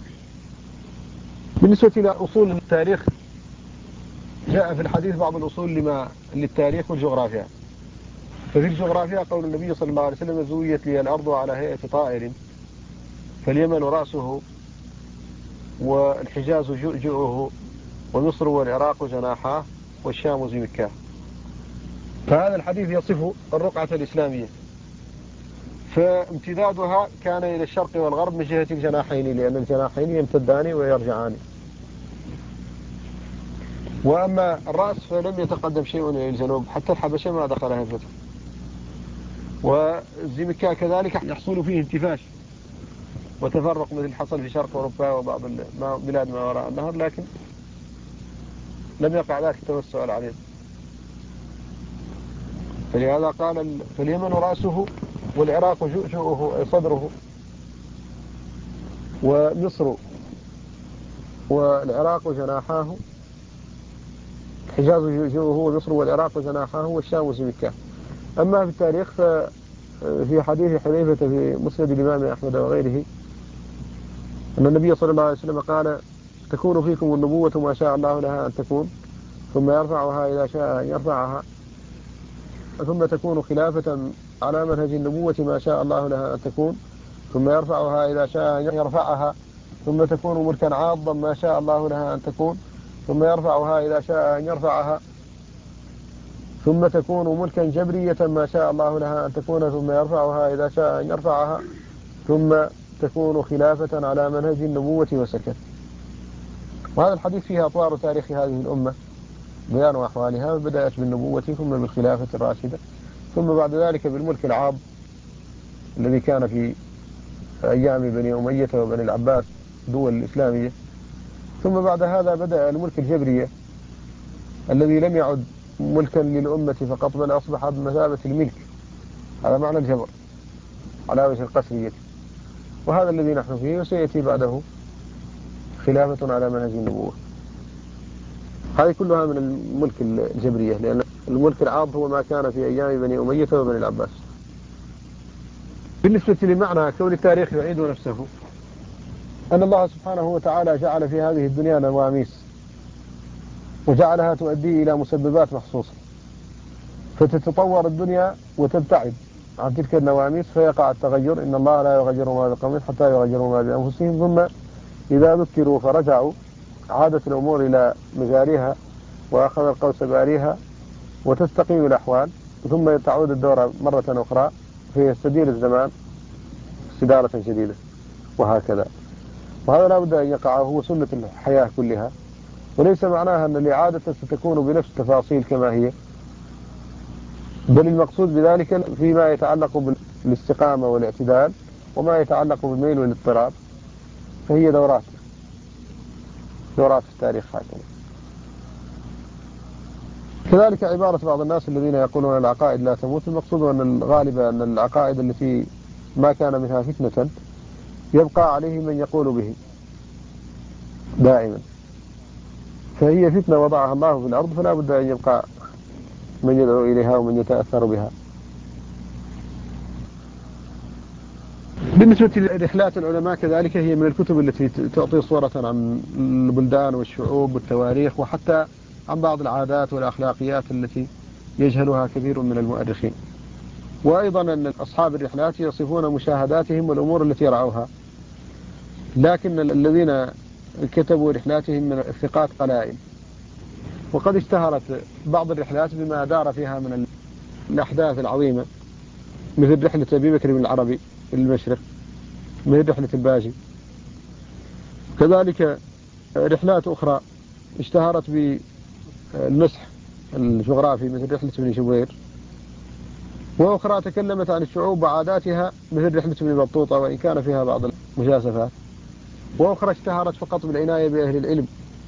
بالنسبة إلى أصول التاريخ، جاء في الحديث بعض الأصول للتاريخ والجغرافيا. ففي الجغرافيا قول النبي صلى الله عليه وسلم: زويت لي الأرض على هيئة طائر، فاليمن رأسه، والحجاز جؤجؤه، ومصر والعراق جناحاه، والشام زمكاه. فهذا الحديث يصف الرقعة الإسلامية، فامتدادها كان إلى الشرق والغرب من جهة الجناحين، لأن الجناحين يمتدان ويرجعان. وأما الرأس فلم يتقدم شيء إلى الجنوب، حتى الحبشة ما دخلها الفتح. والزمكاء كذلك يحصل فيه انتفاش وتفرق مثل حصل في شرق أوروبا وبعض بلاد ما وراء النهر، لكن لم يقع ذلك التوسع العريض. فلهذا قال: فاليمن رأسه، والعراق جؤجؤه أي صدره، ومصر والعراق جناحاه، الحجاز جؤجؤه، ومصر والعراق جناحاه، والشام زمكاه. أما في التاريخ في حديث حذيفة في مسند الإمام أحمد وغيره أن النبي صلى الله عليه وسلم قال: تكون فيكم النبوة ما شاء الله لها أن تكون، ثم يرفعها إذا شاء أن يرفعها، ثم تكون خلافة على منهج النبوة ما شاء الله لها أن تكون، ثم يرفعها إذا شاء أن يرفعها، ثم تكون ملكا عاضا ما شاء الله لها أن تكون، ثم يرفعها إذا شاء أن يرفعها، ثم تكون ملكا جبرية ما شاء الله لها أن تكون، ثم يرفعها إذا شاء أن يرفعها، ثم تكون خلافة على منهج النبوة وسكت. وهذا الحديث فيه أطوار تاريخ هذه الأمة، بيان أحوالها، بدأت بالنبوة ثم بالخلافة الراشدة، ثم بعد ذلك بالملك العاض الذي كان في أيام بني أمية وبني العباس دول الإسلامية. ثم بعد هذا بدأ الملك الجبرية الذي لم يعد ملكا للأمة فقط، بل أصبح بمثابة الملك على معنى الجبر على وجه القسرية، وهذا الذي نحن فيه، وسيأتي بعده خلافة على منهج النبوة. هذه كلها من الملك الجبرية، لأن الملك العاض هو ما كان في أيام بني أمية وبني العباس. بالنسبة لمعنى كون التاريخ يعيد نفسه، أن الله سبحانه وتعالى جعل في هذه الدنيا نواميس، وجعلها تؤدي إلى مسببات مخصوصة، فتتطور الدنيا وتبتعد عن تلك النواميس فيقع التغير. إن الله لا يغير ما بقوم حتى يغيروا ما بأنفسهم، ثم إذا ذكروا فرجعوا عادت الأمور إلى مجاريها وأخذ القوس باريها وتستقيم الأحوال، ثم تعود الدورة مرة أخرى فيستدير الزمان استدارة جديدة، وهكذا. وهذا لا بد أن يقع، هو سنة الحياة كلها، وليس معناها أن الإعادة ستكون بنفس التفاصيل كما هي، بل المقصود بذلك فيما يتعلق بالاستقامة والاعتدال، وما يتعلق بالميل والاضطراب فهي دورات في التاريخ هكذا. كذلك عبارة بعض الناس الذين يقولون العقائد لا تموت، المقصود أن الغالب أن العقائد التي ما كان منها فتنة يبقى عليه من يقول به دائما، فهي فتنة وضعها الله في الأرض، فلا بد أن يبقى من يدعو إليها ومن يتأثر بها. بالنسبة لرحلات العلماء كذلك، هي من الكتب التي تعطي صورة عن البلدان والشعوب والتواريخ، وحتى عن بعض العادات والأخلاقيات التي يجهلها كثير من المؤرخين. وأيضا أن أصحاب الرحلات يصفون مشاهداتهم والأمور التي رأوها، لكن الذين كتبوا رحلاتهم من الثقات قلائل. وقد اشتهرت بعض الرحلات بما دار فيها من الأحداث العظيمة، مثل رحلة أبي بكر بن العربي إلى المشرق، مثل رحلة الباجي. كذلك رحلات أخرى اشتهرت بالمسح الجغرافي، مثل رحلة ابن شبير، وأخرى تكلمت عن الشعوب وعاداتها، مثل رحلة ابن بطوطة وإن كان فيها بعض المجازفات، وأخرى اشتهرت فقط بالعناية بأهل العلم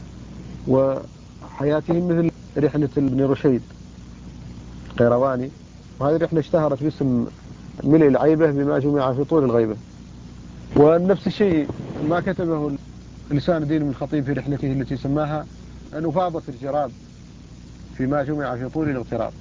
وحياتهم، مثل رحلة ابن رشيد القيرواني، وهذه الرحلة اشتهرت باسم ملء العيبة بما جمع في طول الغيبة. ونفس الشيء ما كتبه لسان الدين بن الخطيب في رحلته التي سماها نفاضة الجراد فيما جمع في طول الاغتراب.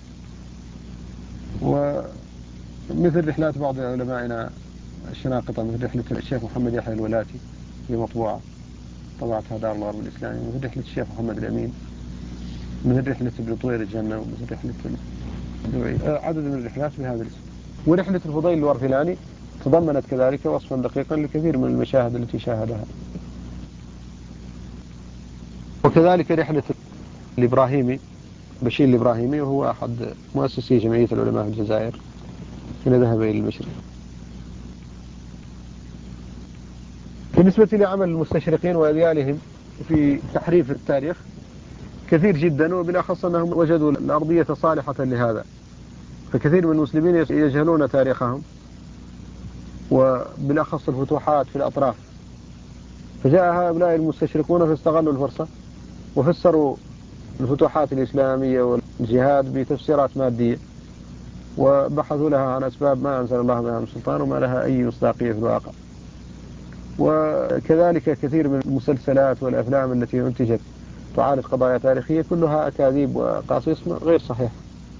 ومثل رحلات بعض علمائنا الشناقطة، مثل رحلة الشيخ محمد يحيى الولاتي في مطبوعة طبعتها دار الغرب الإسلامي، مثل رحلة الشيخ محمد الأمين، مثل رحلة ابن طوير الجنة، ومثل رحلة عدد من الرحلات بهذا الاسم. ورحلة الفضيل الورفلاني تضمنت كذلك وصفا دقيقا لكثير من المشاهد التي شاهدها. وكذلك رحلة الإبراهيمي بشير الإبراهيمي، وهو أحد مؤسسي جمعية العلماء في الجزائر حين ذهب إلى المشرق. بالنسبة لعمل المستشرقين وأذيالهم في تحريف التاريخ كثير جدا، وبالأخص أنهم وجدوا الأرضية صالحة لهذا، فكثير من المسلمين يجهلون تاريخهم، وبالأخص الفتوحات في الأطراف. فجاء هؤلاء المستشرقون فاستغلوا الفرصة وفسروا الفتوحات الإسلامية والجهاد بتفسيرات مادية، وبحثوا لها عن أسباب ما أنزل الله بها من سلطان وما لها أي مصداقية في الواقع. وكذلك كثير من المسلسلات والأفلام التي انتجت تعالج قضايا تاريخية كلها أكاذيب وقصص غير صحيح،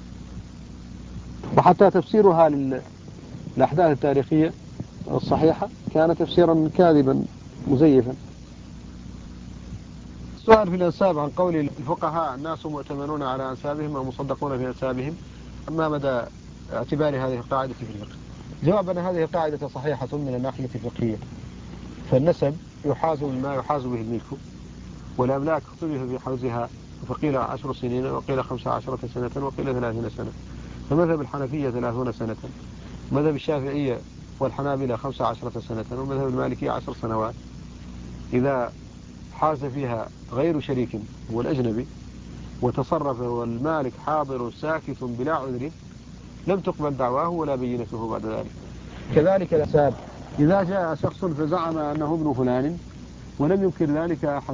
وحتى تفسيرها للأحداث التاريخية الصحيحة كان تفسيرا كاذبا مزيفا. السؤال في الأنساب عن قول الفقهاء الناس مؤتمنون على أنسابهم ومصدقون في أنسابهم، ما مدى اعتبار هذه القاعدة في الفقه؟ جواب أن هذه القاعدة صحيحة من الناحية الفقهية، فالنسب يحاز بما يحاز به الملك، والأملاك اختلف في حوزها، فقيل 10 سنين وقيل 15 سنة وقيل 30 سنة. فمذهب الحنفية 30 سنة، مذهب الشافعية والحنابلة 15 سنة، ومذهب المالكية 10 سنوات إذا حاز فيها غير شريك هو الأجنبي، وتصرف والمالك حاضر ساكت بلا عذر لم تقبل دعواه ولا بينته بعد ذلك. كذلك الأنساب، إذا جاء شخص فزعم أنه ابن فلان ولم ينكر ذلك أحد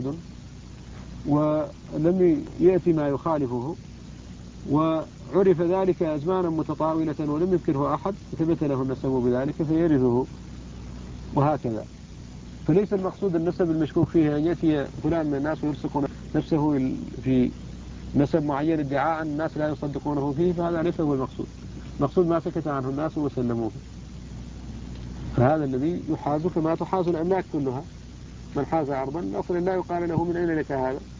ولم يأتي ما يخالفه وعرف ذلك أزمانا متطاولة ولم ينكره أحد ثبت له النسب بذلك فيرثه، وهكذا. فليس المقصود النسب المشكوك فيه أن يأتي فلان من الناس ويرسق نفسه في نسب معين ادعاء الناس لا يصدقونه فيه، فهذا ليس هو المقصود. المقصود ما سكت عنه الناس وسلموه، فهذا الذي يحاز كما تحاز الأملاك كلها. من حاز عرضا أصلا لا يقال له من أين لك هذا،